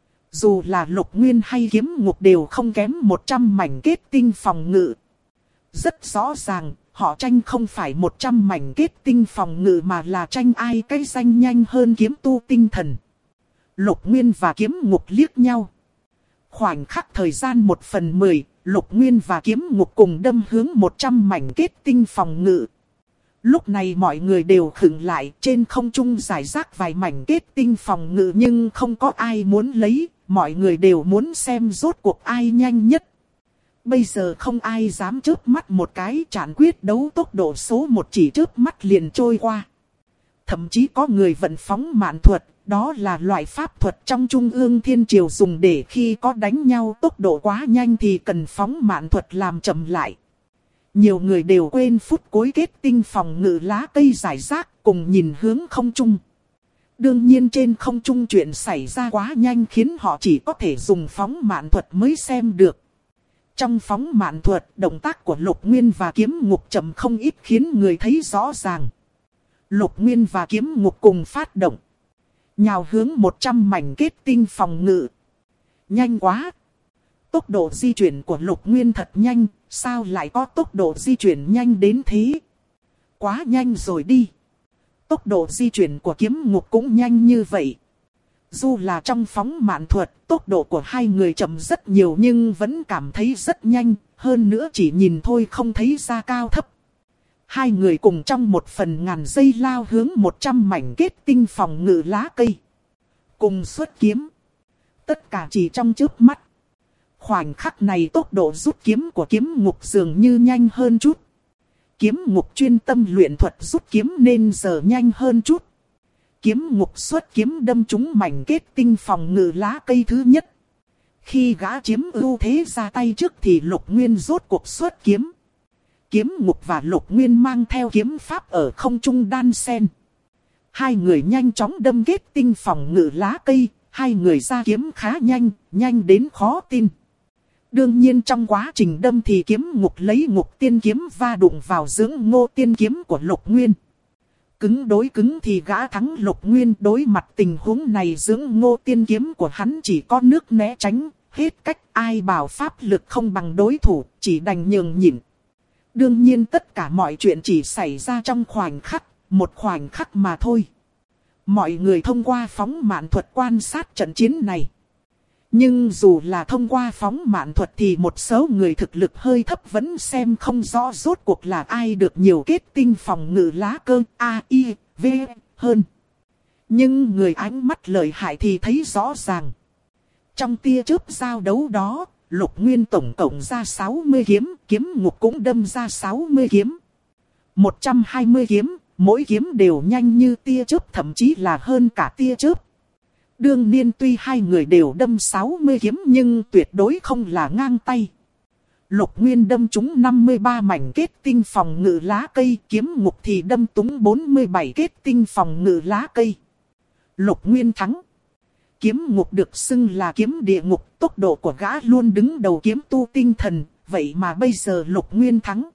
Dù là Lục Nguyên hay kiếm ngục đều không kém 100 mảnh kết tinh phòng ngự. Rất rõ ràng, họ tranh không phải 100 mảnh kết tinh phòng ngự mà là tranh ai cái danh nhanh hơn kiếm tu tinh thần. Lục Nguyên và kiếm ngục liếc nhau. Khoảnh khắc thời gian 1/10, Lục Nguyên và kiếm ngục cùng đâm hướng 100 mảnh kết tinh phòng ngự. Lúc này mọi người đều khựng lại, trên không trung rải rác vài mảnh kết tinh phòng ngự nhưng không có ai muốn lấy, mọi người đều muốn xem rốt cuộc ai nhanh nhất. Bây giờ không ai dám chớp mắt một cái, trận quyết đấu tốc độ số 1 chỉ chớp mắt liền trôi qua. Thậm chí có người vận phóng mạn thuật, đó là loại pháp thuật trong Trung ương Thiên Triều dùng để khi có đánh nhau tốc độ quá nhanh thì cần phóng mạn thuật làm chậm lại. Nhiều người đều quên phút cuối kết tinh phòng ngự lá cây rải rác cùng nhìn hướng không trung. Đương nhiên trên không trung chuyện xảy ra quá nhanh khiến họ chỉ có thể dùng phóng mạn thuật mới xem được. Trong phóng mạn thuật, động tác của Lục Nguyên và kiếm ngục chậm không ít khiến người thấy rõ ràng. Lục Nguyên và kiếm ngục cùng phát động. Nhào hướng 100 mảnh kết tinh phòng ngự. Nhanh quá! Tốc độ di chuyển của Lục Nguyên thật nhanh, sao lại có tốc độ di chuyển nhanh đến thế? Quá nhanh rồi đi! Tốc độ di chuyển của kiếm ngục cũng nhanh như vậy. Dù là trong phóng mạn thuật, tốc độ của hai người chậm rất nhiều nhưng vẫn cảm thấy rất nhanh, hơn nữa chỉ nhìn thôi không thấy ra cao thấp. Hai người cùng trong 1/1000 giây lao hướng 100 mảnh kết tinh phòng ngự lá cây. Cùng xuất kiếm. Tất cả chỉ trong chớp mắt. Khoảnh khắc này tốc độ rút kiếm của kiếm ngục dường như nhanh hơn chút. Kiếm ngục chuyên tâm luyện thuật rút kiếm nên giờ nhanh hơn chút. Kiếm ngục xuất kiếm đâm trúng mảnh kết tinh phòng ngự lá cây thứ nhất. Khi gã chiếm ưu thế ra tay trước thì Lục Nguyên rốt cuộc xuất kiếm. Kiếm Ngục và Lục Nguyên mang theo kiếm pháp ở không trung đan sen. Hai người nhanh chóng đâm kết tinh phòng ngự lá cây, hai người ra kiếm khá nhanh, nhanh đến khó tin. Đương nhiên trong quá trình đâm thì Kiếm Ngục lấy Ngục Tiên kiếm va đụng vào Dưỡng Ngô Tiên kiếm của Lục Nguyên. Cứng đối cứng thì gã thắng Lục Nguyên, đối mặt tình huống này Dưỡng Ngô Tiên kiếm của hắn chỉ có nước né tránh, hết cách ai bảo pháp lực không bằng đối thủ, chỉ đành nhường nhịn. Đương nhiên tất cả mọi chuyện chỉ xảy ra trong khoảnh khắc, một khoảnh khắc mà thôi. Mọi người thông qua phóng mạn thuật quan sát trận chiến này. Nhưng dù là thông qua phóng mạn thuật thì một số người thực lực hơi thấp vẫn xem không rõ rốt cuộc là ai được nhiều kết tinh phòng ngự lá cơ A, I, V hơn. Nhưng người ánh mắt lợi hại thì thấy rõ ràng. Trong tia chớp giao đấu đó, Lục Nguyên tổng cộng ra 60 kiếm, Kiếm Ngục cũng đâm ra 60 kiếm. 120 kiếm, mỗi kiếm đều nhanh như tia chớp, thậm chí là hơn cả tia chớp. Đương nhiên tuy hai người đều đâm 60 kiếm nhưng tuyệt đối không là ngang tay. Lục Nguyên đâm trúng 53 mảnh kết tinh phòng ngự lá cây, Kiếm Ngục thì đâm trúng 47 kết tinh phòng ngự lá cây. Lục Nguyên thắng. Kiếm Ngục được xưng là kiếm địa ngục, tốc độ của gã luôn đứng đầu kiếm tu tinh thần, vậy mà bây giờ Lục Nguyên thắng.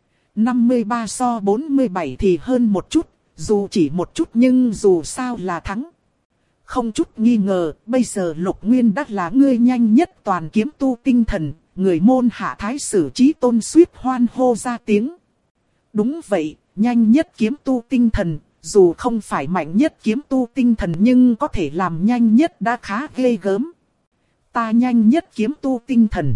53 so 47 thì hơn một chút, dù chỉ một chút nhưng dù sao là thắng. Không chút nghi ngờ, bây giờ Lục Nguyên đã là người nhanh nhất toàn kiếm tu tinh thần, người môn hạ thái sử Chí Tôn suýt hoan hô ra tiếng. Đúng vậy, nhanh nhất kiếm tu tinh thần, dù không phải mạnh nhất kiếm tu tinh thần nhưng có thể làm nhanh nhất đã khá ghê gớm. Ta nhanh nhất kiếm tu tinh thần.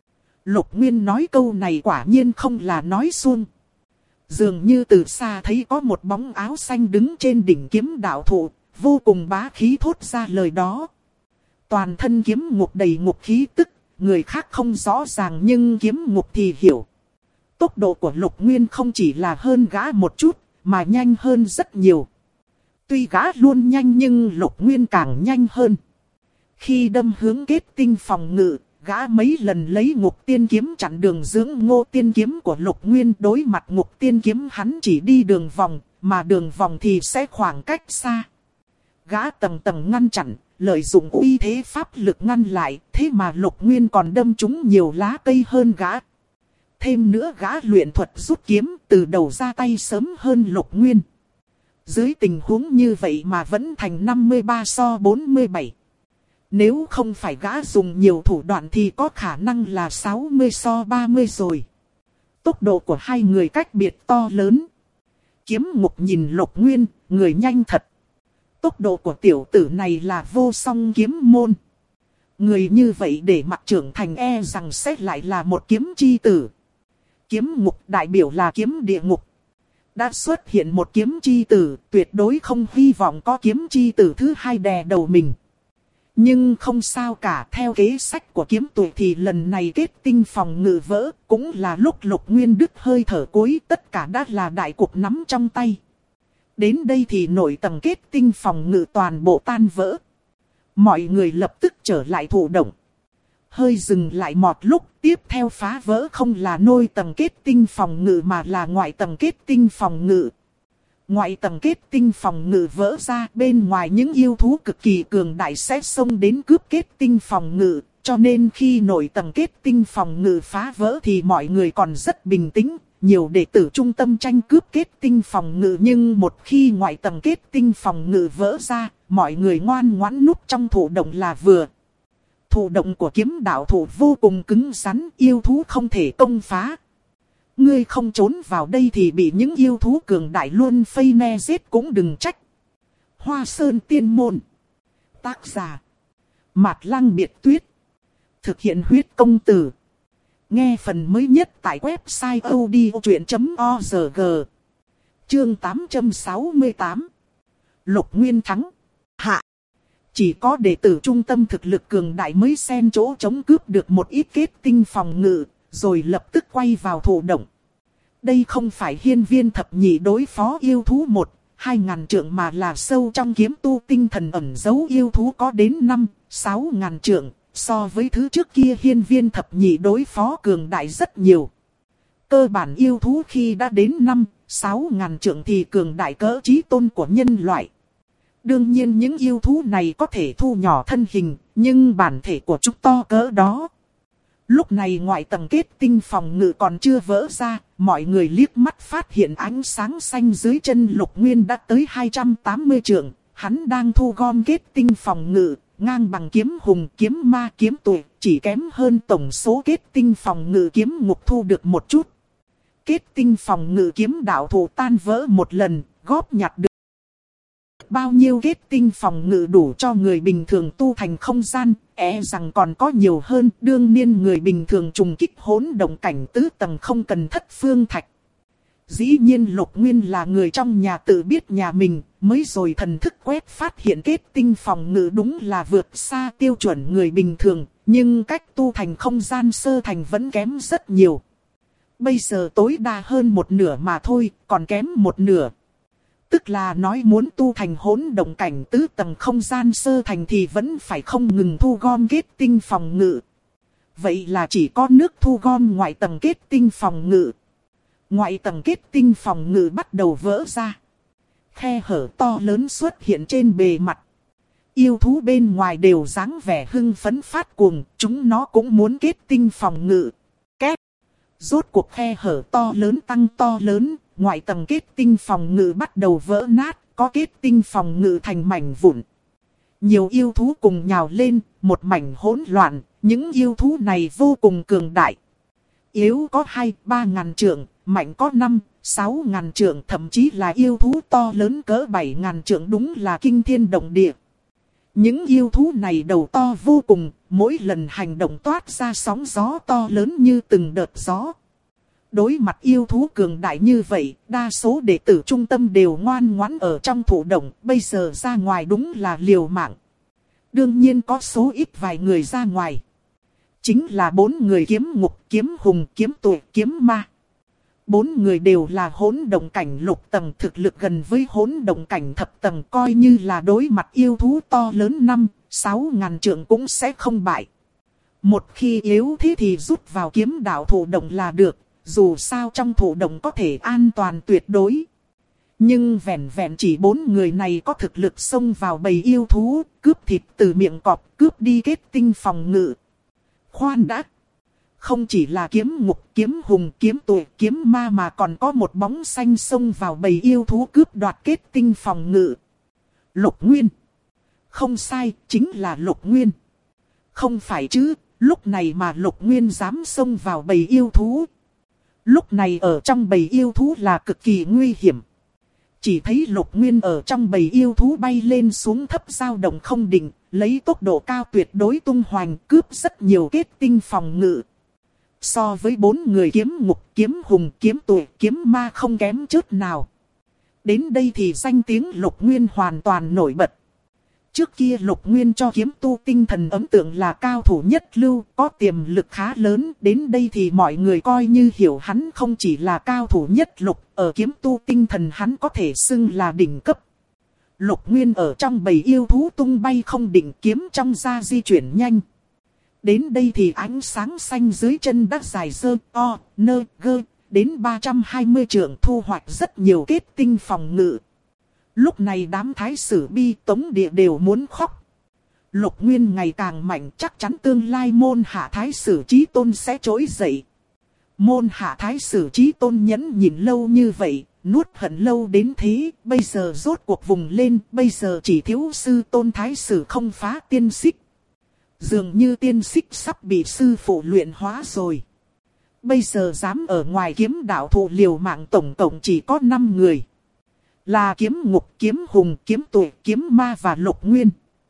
Lục Nguyên nói câu này quả nhiên không là nói suông. Dường như từ xa thấy có một bóng áo xanh đứng trên đỉnh kiếm đạo thụ, vô cùng bá khí thốt ra lời đó. Toàn thân Kiếm Ngục đầy ngục khí tức, người khác không rõ ràng nhưng Kiếm Ngục thì hiểu. Tốc độ của Lục Nguyên không chỉ là hơn gã một chút, mà nhanh hơn rất nhiều. Tuy gã luôn nhanh nhưng Lục Nguyên càng nhanh hơn. Khi đâm hướng kết tinh phòng ngự, gã mấy lần lấy Ngục Tiên kiếm chặn đường Dưỡng Ngô Tiên kiếm của Lục Nguyên. Đối mặt Ngục Tiên kiếm hắn chỉ đi đường vòng, mà đường vòng thì sẽ khoảng cách xa. Gã tầng tầng ngăn chặn, lợi dụng uy thế pháp lực ngăn lại, thế mà Lục Nguyên còn đâm trúng nhiều lá cây hơn gã. Thêm nữa gã luyện thuật rút kiếm, từ đầu ra tay sớm hơn Lục Nguyên. Dưới tình huống như vậy mà vẫn thành 53 so 47. Nếu không phải gã dùng nhiều thủ đoạn thì có khả năng là 60 so 30 rồi. Tốc độ của hai người cách biệt to lớn. Kiếm Ngục nhìn Lục Nguyên, người nhanh thật. Tốc độ của tiểu tử này là vô song kiếm môn. Người như vậy để mặc trưởng thành e rằng sẽ lại là một kiếm chi tử. Kiếm Ngục đại biểu là kiếm địa ngục. Đã xuất hiện một kiếm chi tử, tuyệt đối không hy vọng có kiếm chi tử thứ hai đè đầu mình. Nhưng không sao cả, theo kế sách của kiếm tuổi thì lần này kết tinh phòng ngự vỡ, cũng là lúc Lục Nguyên đứt hơi thở cuối, tất cả đã là đại cục nắm trong tay. Đến đây thì nội tầng kết tinh phòng ngự toàn bộ tan vỡ. Mọi người lập tức trở lại thụ động. Hơi dừng lại một lúc, tiếp theo phá vỡ không là nội tầng kết tinh phòng ngự mà là ngoại tầng kết tinh phòng ngự. Ngoại tầng kết tinh phòng ngự vỡ ra, bên ngoài những yêu thú cực kỳ cường đại sẽ xông đến cướp kết tinh phòng ngự. Cho nên khi nội tầng kết tinh phòng ngự phá vỡ thì mọi người còn rất bình tĩnh. Nhiều đệ tử trung tâm tranh cướp kết tinh phòng ngự, nhưng một khi ngoại tầng kết tinh phòng ngự vỡ ra, mọi người ngoan ngoãn núp trong thụ động là vừa. Thụ động của kiếm đạo thụ vô cùng cứng rắn, yêu thú không thể công phá. Ngươi không trốn vào đây thì bị những yêu thú cường đại luôn phây ne giết cũng đừng trách. Hoa Sơn Tiên Môn. Tác giả Mạt Lăng Biệt Tuyết. Thực hiện huyết công từ. Nghe phần mới nhất tại website odchuyện.org. Chương 868. Lục Nguyên thắng. Hạ. Chỉ có đệ tử trung tâm thực lực cường đại mới xen chỗ chống cướp được một ít kết tinh phòng ngự, rồi lập tức quay vào thụ động. Đây không phải hiên viên thập nhị đối phó yêu thú 1-2 trượng mà là sâu trong kiếm tu tinh thần ẩn giấu yêu thú có đến 5-6 trượng. So với thứ trước kia hiên viên thập nhị đối phó cường đại rất nhiều. cơ bản yêu thú khi đã đến 5-6 ngàn trượng thì cường đại cỡ chí tôn của nhân loại. Đương nhiên những yêu thú này có thể thu nhỏ thân hình, nhưng bản thể của chúng to cỡ đó. Lúc này ngoại tầng kết tinh phòng ngự còn chưa vỡ ra, mọi người liếc mắt phát hiện ánh sáng xanh dưới chân Lục Nguyên đã tới 280 trượng. Hắn đang thu gom kết tinh phòng ngự, ngang bằng kiếm hùng, kiếm ma, kiếm tuệ, chỉ kém hơn tổng số kết tinh phòng ngự kiếm ngục thu được một chút. Kết tinh phòng ngự kiếm đạo thủ tan vỡ một lần, góp nhặt được bao nhiêu kết tinh phòng ngự đủ cho người bình thường tu thành không gian, rằng còn có nhiều hơn. Đương nhiên người bình thường trùng kích hỗn động cảnh tứ tầng không cần thất phương thạch. Dĩ nhiên Lục Nguyên là người trong nhà tự biết nhà mình, mới rồi thần thức quét phát hiện kết tinh phòng ngự đúng là vượt xa tiêu chuẩn người bình thường, nhưng cách tu thành không gian sơ thành vẫn kém rất nhiều. Bây giờ tối đa hơn một nửa mà thôi, còn kém một nửa. Tức là nói muốn tu thành hỗn động cảnh tứ tầng không gian sơ thành thì vẫn phải không ngừng thu gom kết tinh phòng ngự. Vậy là chỉ có nước thu gom ngoại tầng kết tinh phòng ngự. Ngoại tầng kết tinh phòng ngự bắt đầu vỡ ra. Khe hở to lớn xuất hiện trên bề mặt. Yêu thú bên ngoài đều dáng vẻ hưng phấn phát cuồng, chúng nó cũng muốn kết tinh phòng ngự. Két. Rốt cuộc khe hở to lớn tăng to lớn, ngoại tầng kết tinh phòng ngự bắt đầu vỡ nát, có kết tinh phòng ngự thành mảnh vụn. Nhiều yêu thú cùng nhào lên, một mảnh hỗn loạn, những yêu thú này vô cùng cường đại. Yếu có 2-3 ngàn trượng, mạnh có 5-6 ngàn trượng, thậm chí là yêu thú to lớn cỡ 7 ngàn trượng, đúng là kinh thiên động địa. Những yêu thú này đầu to vô cùng, mỗi lần hành động toát ra sóng gió to lớn như từng đợt gió. Đối mặt yêu thú cường đại như vậy, đa số đệ tử trung tâm đều ngoan ngoãn ở trong thụ động, bây giờ ra ngoài đúng là liều mạng. Đương nhiên có số ít vài người ra ngoài. Chính là 4 người kiếm ngục, kiếm hùng, kiếm tuệ, kiếm ma. 4 người đều là hỗn động cảnh lục tầng, thực lực gần với hỗn động cảnh thập tầng, coi như là đối mặt yêu thú to lớn 5-6 ngàn trượng cũng sẽ không bại. Một khi yếu thế thì rút vào kiếm đạo thụ động là được, dù sao trong thụ động có thể an toàn tuyệt đối. Nhưng vẹn vẹn chỉ 4 người này có thực lực xông vào bầy yêu thú, cướp thịt từ miệng cọp, cướp đi kết tinh phòng ngự. Khoan đã! Không chỉ là kiếm ngục, kiếm hùng, kiếm tuệ, kiếm ma mà còn có một bóng xanh xông vào bầy yêu thú cướp đoạt kết tinh phòng ngự. Lục Nguyên! Không sai, chính là Lục Nguyên. Không phải chứ, lúc này mà Lục Nguyên dám xông vào bầy yêu thú. Lúc này ở trong bầy yêu thú là cực kỳ nguy hiểm. Chỉ thấy Lục Nguyên ở trong bầy yêu thú bay lên xuống thấp dao động không định, lấy tốc độ cao tuyệt đối tung hoành, cướp rất nhiều kết tinh phòng ngự. So với 4 người kiếm ngục, kiếm hùng, kiếm tuệ, kiếm ma không kém chút nào. Đến đây thì danh tiếng Lục Nguyên hoàn toàn nổi bật. Trước kia Lục Nguyên cho kiếm tu tinh thần ấn tượng là cao thủ nhất lưu, có tiềm lực khá lớn. Đến đây thì mọi người coi như hiểu hắn không chỉ là cao thủ nhất lục, ở kiếm tu tinh thần hắn có thể xưng là đỉnh cấp. Lục Nguyên ở trong bầy yêu thú tung bay không định, kiếm trong da di chuyển nhanh. Đến đây thì ánh sáng xanh dưới chân đã dài gơ, đến 320 trượng, thu hoạch rất nhiều kết tinh phòng ngự. Lúc này đám thái sử Bi Tống Địa đều muốn khóc. Lục Nguyên ngày càng mạnh, chắc chắn tương lai môn hạ thái sử Chí Tôn sẽ trỗi dậy. Môn hạ thái sử Chí Tôn nhẫn nhịn lâu như vậy, nuốt hận lâu đến thế, bây giờ rốt cuộc vùng lên, bây giờ chỉ thiếu sư tôn thái sử không phá tiên xích. Dường như tiên xích sắp bị sư phụ luyện hóa rồi. Bây giờ dám ở ngoài kiếm đạo thụ liều mạng, tổng cộng chỉ có 5 người. Là kiếm ngục, kiếm hùng, kiếm tuệ, kiếm ma và Lục Nguyên.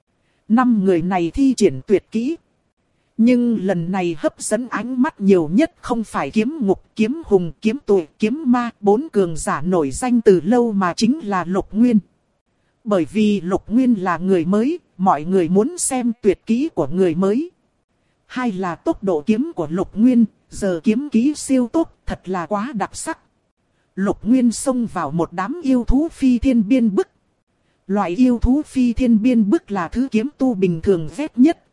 5 người này thi triển tuyệt kỹ. Nhưng lần này hấp dẫn ánh mắt nhiều nhất không phải kiếm ngục, kiếm hùng, kiếm tuệ, kiếm ma, 4 cường giả nổi danh từ lâu mà chính là Lục Nguyên. Bởi vì Lục Nguyên là người mới, mọi người muốn xem tuyệt kỹ của người mới. Hay là tốc độ kiếm của Lục Nguyên, giờ kiếm kỹ siêu tốc, thật là quá đặc sắc. Lục Nguyên xông vào một đám yêu thú phi thiên biên bức. Loại yêu thú phi thiên biên bức là thứ kiếm tu bình thường ghét nhất,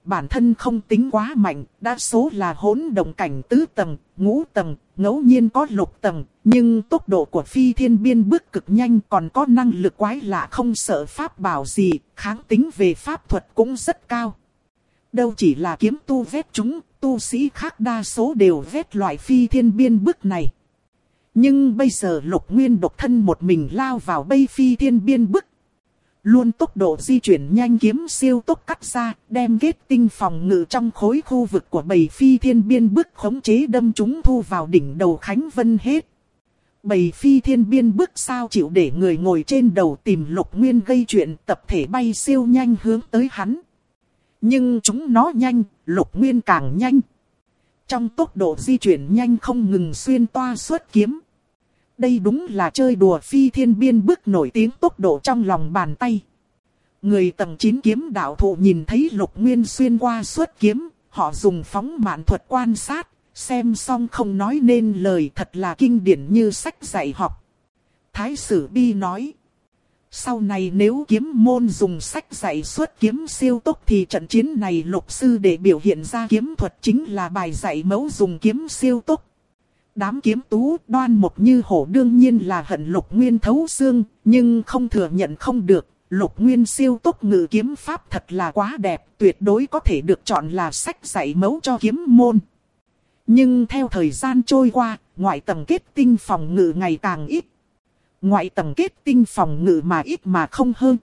bản thân không tính quá mạnh, đa số là hỗn động cảnh tứ tầng, ngũ tầng, ngẫu nhiên có lục tầng, nhưng tốc độ của phi thiên biên bước cực nhanh, còn có năng lực quái lạ không sợ pháp bảo gì, kháng tính về pháp thuật cũng rất cao. Đâu chỉ là kiếm tu vét chúng, tu sĩ khác đa số đều vét loại phi thiên biên bước này. Nhưng bây giờ Lục Nguyên độc thân một mình lao vào bây phi thiên biên bức. Luôn tốc độ di chuyển nhanh, kiếm siêu tốc cắt ra, đem kết tinh phòng ngự trong khối khu vực của bầy phi thiên biên bức khống chế đâm chúng thu vào đỉnh đầu Khánh Vân hết. Bầy phi thiên biên bức sao chịu để người ngồi trên đầu tìm Lục Nguyên gây chuyện, tập thể bay siêu nhanh hướng tới hắn. Nhưng chúng nó nhanh, Lục Nguyên càng nhanh. Trong tốc độ di chuyển nhanh không ngừng xuyên toa xuất kiếm. Đây đúng là chơi đùa phi thiên biên bức nổi tiếng tốc độ trong lòng bàn tay. Người tầng 9 kiếm đạo thụ nhìn thấy Lục Nguyên xuyên qua xuất kiếm, họ dùng phóng mạn thuật quan sát, xem xong không nói nên lời, thật là kinh điển như sách dạy học. Thái Sử Bi nói, sau này nếu kiếm môn dùng sách dạy xuất kiếm siêu tốc thì trận chiến này Lục sư để biểu hiện ra kiếm thuật chính là bài dạy mẫu dùng kiếm siêu tốc. Đám kiếm tú Đoan Mục Như Hổ đương nhiên là hận Lục Nguyên thấu xương, nhưng không thừa nhận không được, Lục Nguyên siêu tốc ngự kiếm pháp thật là quá đẹp, tuyệt đối có thể được chọn là sách dạy mẫu cho kiếm môn. Nhưng theo thời gian trôi qua, ngoại tầng kết tinh phòng ngự ngày càng ít. Ngoại tầng kết tinh phòng ngự mà ít mà không hơn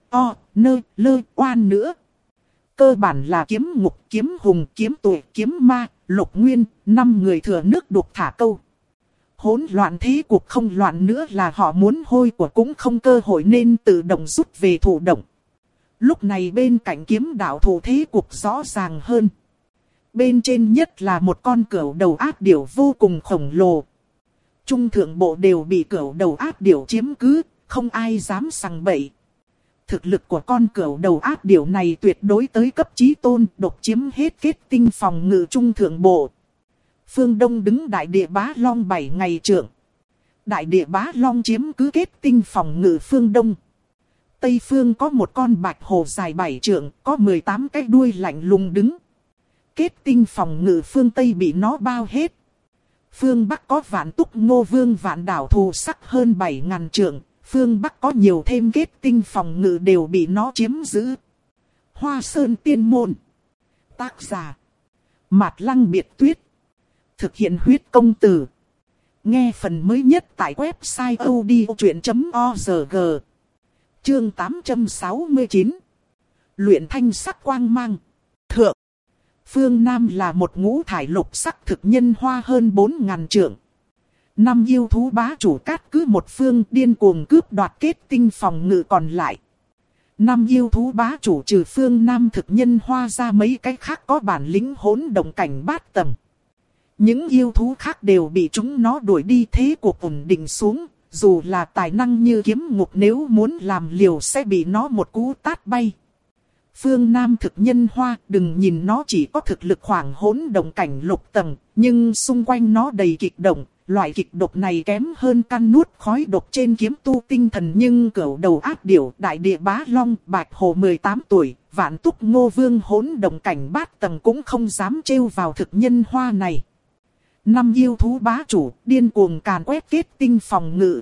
oan nữa. Cơ bản là kiếm ngục, kiếm hùng, kiếm tuệ, kiếm ma, Lục Nguyên, 5 người thừa nước đục thả câu. Hỗn loạn thế cuộc không loạn nữa là họ muốn hôi của cũng không cơ hội nên tự động rút về thụ động. Lúc này bên cạnh kiếm đạo thủ thế cuộc rõ ràng hơn. Bên trên nhất là một con cẩu đầu ác điểu vô cùng khổng lồ. Trung thượng bộ đều bị cẩu đầu ác điểu chiếm cứ, không ai dám sằng bậy. Thực lực của con cẩu đầu ác điểu này tuyệt đối tới cấp chí tôn, độc chiếm hết kết tinh phòng ngự trung thượng bộ. Phương Đông đứng đại địa Bá Long 7 ngày trượng. Đại địa Bá Long chiếm cứ kết tinh phòng ngự phương Đông. Tây phương có một con bạch hổ dài 7 trượng, có 18 cái đuôi lạnh lùng đứng. Kết tinh phòng ngự phương Tây bị nó bao hết. Phương Bắc có Vạn Túc Ngô Vương Vạn Đảo thù sắc hơn 7.000 trượng. Phương Bắc có nhiều thêm kết tinh phòng ngự đều bị nó chiếm giữ. Hoa Sơn Tiên Môn. Tác giả Mạt Lăng Biệt Tuyết. Thực hiện huyết công từ. Nghe phần mới nhất tại website odchuyện.org. Chương 869. Luyện thanh sắc quang mang. Thượng. Phương Nam là một ngũ thải lục sắc thực nhân hoa hơn 4.000 trượng. 5 yêu thú bá chủ cát cứ một phương điên cuồng cướp đoạt kết tinh phòng ngự còn lại. 5 yêu thú bá chủ trừ phương Nam thực nhân hoa ra mấy cái khác có bản lĩnh hỗn động cảnh bát tầng. Những yêu thú khác đều bị chúng nó đuổi đi, thế cuộc ổn định xuống, dù là tài năng như kiếm ngục nếu muốn làm liều sẽ bị nó một cú tát bay. Phương Nam thực nhân hoa, đừng nhìn nó chỉ có thực lực khoảng hỗn động cảnh lục tầng, nhưng xung quanh nó đầy kịch động, loại kịch độc này kém hơn căn nuốt khói độc trên kiếm tu tinh thần. Nhưng cẩu đầu ác điểu, đại địa Bá Long, bạch hổ 18 tuổi, Vạn Túc Ngô Vương hỗn động cảnh bát tầng cũng không dám trêu vào thực nhân hoa này. 5 yêu thú bá chủ điên cuồng càn quét kết tinh phòng ngự.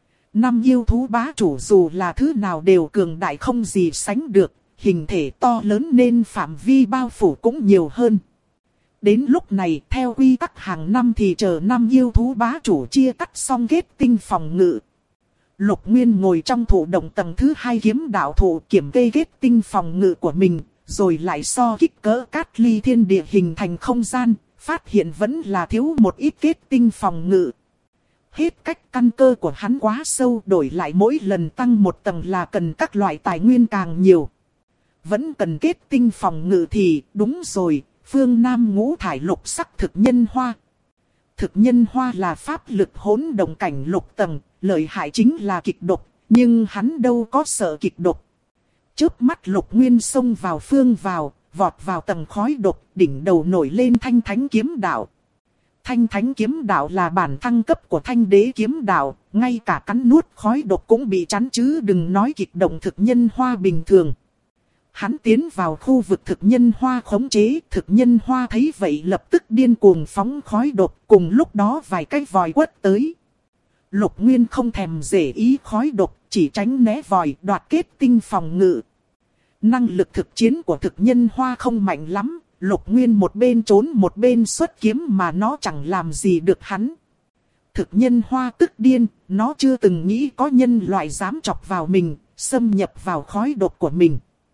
5 yêu thú bá chủ dù là thứ nào đều cường đại không gì sánh được, hình thể to lớn nên phạm vi bao phủ cũng nhiều hơn. Đến lúc này theo quy tắc hàng năm thì chờ 5 yêu thú bá chủ chia cắt xong kết tinh phòng ngự. Lục Nguyên ngồi trong thụ động tầng thứ 2 kiếm đạo thụ kiểm kê kết tinh phòng ngự của mình, rồi lại so kích cỡ cát ly thiên địa hình thành không gian. Phát hiện vẫn là thiếu một ít kết tinh phòng ngự. Hết cách, căn cơ của hắn quá sâu, đổi lại mỗi lần tăng một tầng là cần các loại tài nguyên càng nhiều. Vẫn cần kết tinh phòng ngự thì đúng rồi, phương Nam ngũ thải lục sắc thực nhân hoa. Thực nhân hoa là pháp lực hỗn động cảnh lục tầng, lợi hại chính là kịch độc, nhưng hắn đâu có sợ kịch độc. Chớp mắt Lục Nguyên xông vào phương vào. Vọt vào tầng khói độc, đỉnh đầu nổi lên Thanh Thánh kiếm đạo. Thanh Thánh kiếm đạo là bản thăng cấp của Thanh Đế kiếm đạo, ngay cả cắn nuốt khói độc cũng bị chắn chứ đừng nói kịch động thực nhân hoa bình thường. Hắn tiến vào khu vực thực nhân hoa khống chế, thực nhân hoa thấy vậy lập tức điên cuồng phóng khói độc, cùng lúc đó vài cái vòi quất tới. Lục Nguyên không thèm để ý khói độc, chỉ tránh né vòi, đoạt kết tinh phòng ngự. Năng lực thực chiến của thực nhân hoa không mạnh lắm, Lục Nguyên một bên trốn một bên xuất kiếm mà nó chẳng làm gì được hắn. Thực nhân hoa tức điên, nó chưa từng nghĩ có nhân loại dám chọc vào mình, xâm nhập vào khói độc của mình.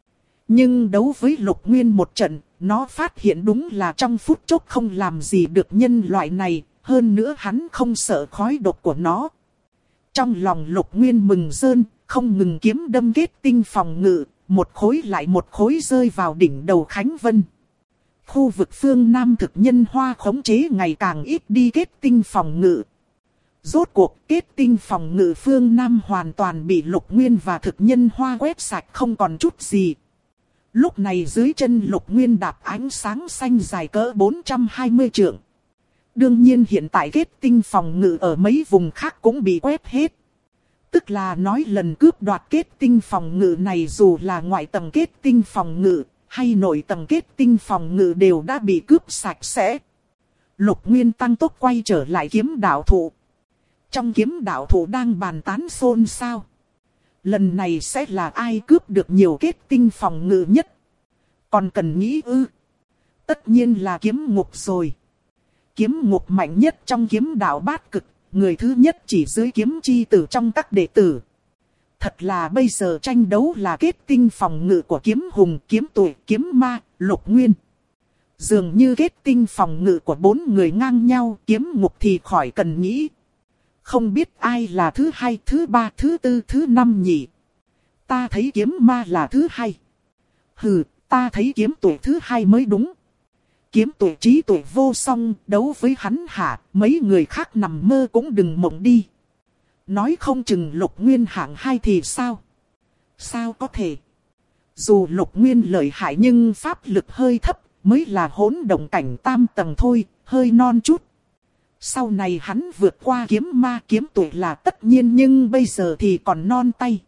Nhưng đấu với Lục Nguyên một trận, nó phát hiện đúng là trong phút chốc không làm gì được nhân loại này, hơn nữa hắn không sợ khói độc của nó. Trong lòng Lục Nguyên mừng rơn, không ngừng kiếm đâm kết tinh phòng ngự, một khối lại một khối rơi vào đỉnh đầu Khánh Vân. Khu vực phương Nam thực nhân hoa khống chế ngày càng ít đi kết tinh phòng ngự. Rốt cuộc kết tinh phòng ngự phương Nam hoàn toàn bị Lục Nguyên và thực nhân hoa quét sạch không còn chút gì. Lúc này dưới chân Lục Nguyên đạp ánh sáng xanh dài cỡ 420 trượng. Đương nhiên hiện tại kết tinh phòng ngự ở mấy vùng khác cũng bị quét hết. Tức là nói lần cướp đoạt kết tinh phòng ngự này dù là ngoại tầng kết tinh phòng ngự hay nội tầng kết tinh phòng ngự đều đã bị cướp sạch sẽ. Lục Nguyên tăng tốc quay trở lại kiếm đạo thụ. Trong kiếm đạo thụ đang bàn tán xôn xao. Lần này sẽ là ai cướp được nhiều kết tinh phòng ngự nhất? Còn cần nghĩ ư? Tất nhiên là kiếm ngục rồi. Kiếm ngục mạnh nhất trong kiếm đạo bát cực, người thứ nhất chỉ dưới kiếm chi tử trong các đệ tử. Thật là bây giờ tranh đấu là kết tinh phòng ngự của kiếm hùng, kiếm tuổi, kiếm ma, Lục Nguyên. Dường như kết tinh phòng ngự của 4 người ngang nhau, kiếm ngục thì khỏi cần nghĩ. Không biết ai là thứ 2, thứ 3, thứ 4, thứ 5 nhỉ? Ta thấy kiếm ma là thứ 2. Hừ, ta thấy kiếm tuổi thứ 2 mới đúng. Kiếm tuổi trí tuổi vô song, đấu với hắn hả, mấy người khác nằm mơ cũng đừng mộng đi. Nói không chừng Lục Nguyên hạng 2 thì sao? Sao có thể? Dù Lục Nguyên lợi hại nhưng pháp lực hơi thấp, mới là hỗn động cảnh tam tầng thôi, hơi non chút. Sau này hắn vượt qua kiếm ma kiếm tuổi là tất nhiên nhưng bây giờ thì còn non tay.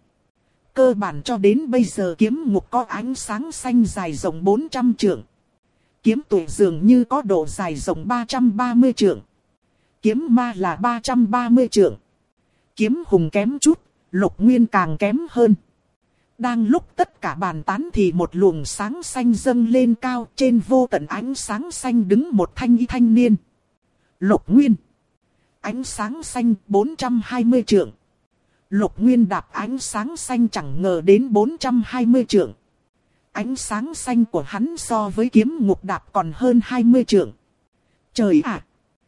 Cơ bản cho đến bây giờ kiếm ngục có ánh sáng xanh dài rộng 400 trượng. Kiếm tuổi dường như có độ dài rộng 330 trượng. Kiếm ma là 330 trượng. Kiếm hùng kém chút, Lục Nguyên càng kém hơn. Đang lúc tất cả bàn tán thì một luồng sáng xanh dâng lên cao, trên vô tận ánh sáng xanh đứng một thanh niên. Lục Nguyên. Ánh sáng xanh 420 trượng. Lục Nguyên đạp ánh sáng xanh chẳng ngờ đến 420 trượng. Ánh sáng xanh của hắn so với kiếm ngục đạp còn hơn 20 trượng. Trời ạ!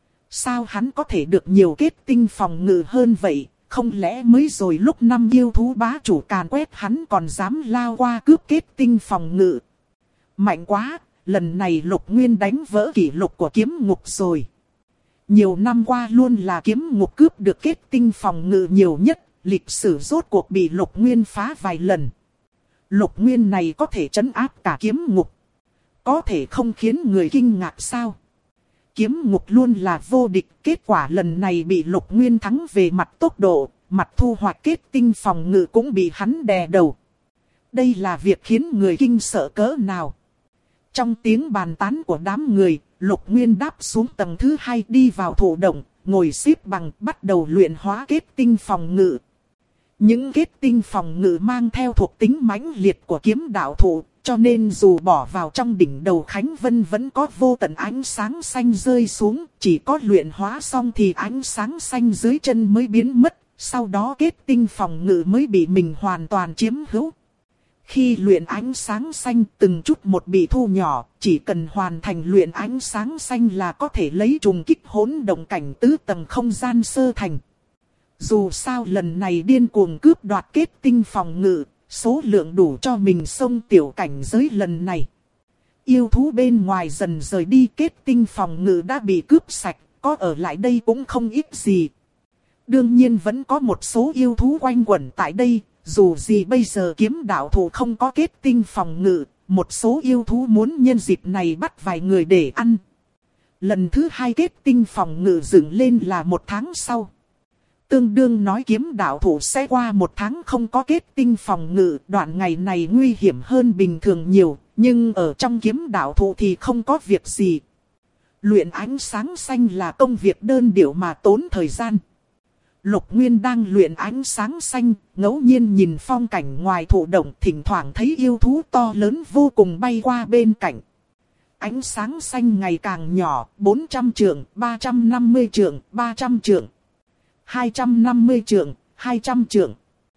Sao hắn có thể được nhiều kết tinh phòng ngự hơn vậy? Không lẽ mới rồi lúc 5 yêu thú bá chủ càn quét hắn còn dám lao qua cướp kết tinh phòng ngự? Mạnh quá! Lần này Lục Nguyên đánh vỡ kỷ lục của kiếm ngục rồi. Nhiều năm qua luôn là kiếm ngục cướp được kết tinh phòng ngự nhiều nhất. Lịch sử rốt cuộc bị Lục Nguyên phá vài lần. Lục Nguyên này có thể trấn áp cả kiếm ngục. Có thể không khiến người kinh ngạc sao? Kiếm ngục luôn là vô địch. Kết quả lần này bị Lục Nguyên thắng về mặt tốc độ. Mặt thu hoạch kết tinh phòng ngự cũng bị hắn đè đầu. Đây là việc khiến người kinh sợ cỡ nào? Trong tiếng bàn tán của đám người, Lục Nguyên đáp xuống tầng thứ 2 đi vào thổ động. Ngồi xếp bằng bắt đầu luyện hóa kết tinh phòng ngự. Những kết tinh phòng ngự mang theo thuộc tính mãnh liệt của kiếm đạo thụ, cho nên dù bỏ vào trong đỉnh đầu Khánh Vân vẫn có vô tận ánh sáng xanh rơi xuống, chỉ có luyện hóa xong thì ánh sáng xanh dưới chân mới biến mất, sau đó kết tinh phòng ngự mới bị mình hoàn toàn chiếm hữu. Khi luyện ánh sáng xanh từng chút một bị thu nhỏ, chỉ cần hoàn thành luyện ánh sáng xanh là có thể lấy trùng kích hỗn động cảnh tứ tầng không gian sơ thành. Dù sao lần này điên cuồng cướp đoạt kết tinh phòng ngự, số lượng đủ cho mình xông tiểu cảnh giới lần này. Yêu thú bên ngoài dần rời đi, kết tinh phòng ngự đã bị cướp sạch, có ở lại đây cũng không ít gì. Đương nhiên vẫn có một số yêu thú quanh quẩn tại đây, dù gì bây giờ kiếm đạo thủ không có kết tinh phòng ngự, một số yêu thú muốn nhân dịp này bắt vài người để ăn. Lần thứ 2 kết tinh phòng ngự dựng lên là 1 tháng sau. Tương đương nói kiếm đạo thủ sẽ qua 1 tháng không có kết tinh phòng ngự, đoạn ngày này nguy hiểm hơn bình thường nhiều, nhưng ở trong kiếm đạo thủ thì không có việc gì. Luyện ánh sáng xanh là công việc đơn điệu mà tốn thời gian. Lục Nguyên đang luyện ánh sáng xanh, ngẫu nhiên nhìn phong cảnh ngoài thụ động, thỉnh thoảng thấy yêu thú to lớn vô cùng bay qua bên cạnh. Ánh sáng xanh ngày càng nhỏ, 400 trượng, 350 trượng, 300 trượng, 250 trượng, 200 trượng,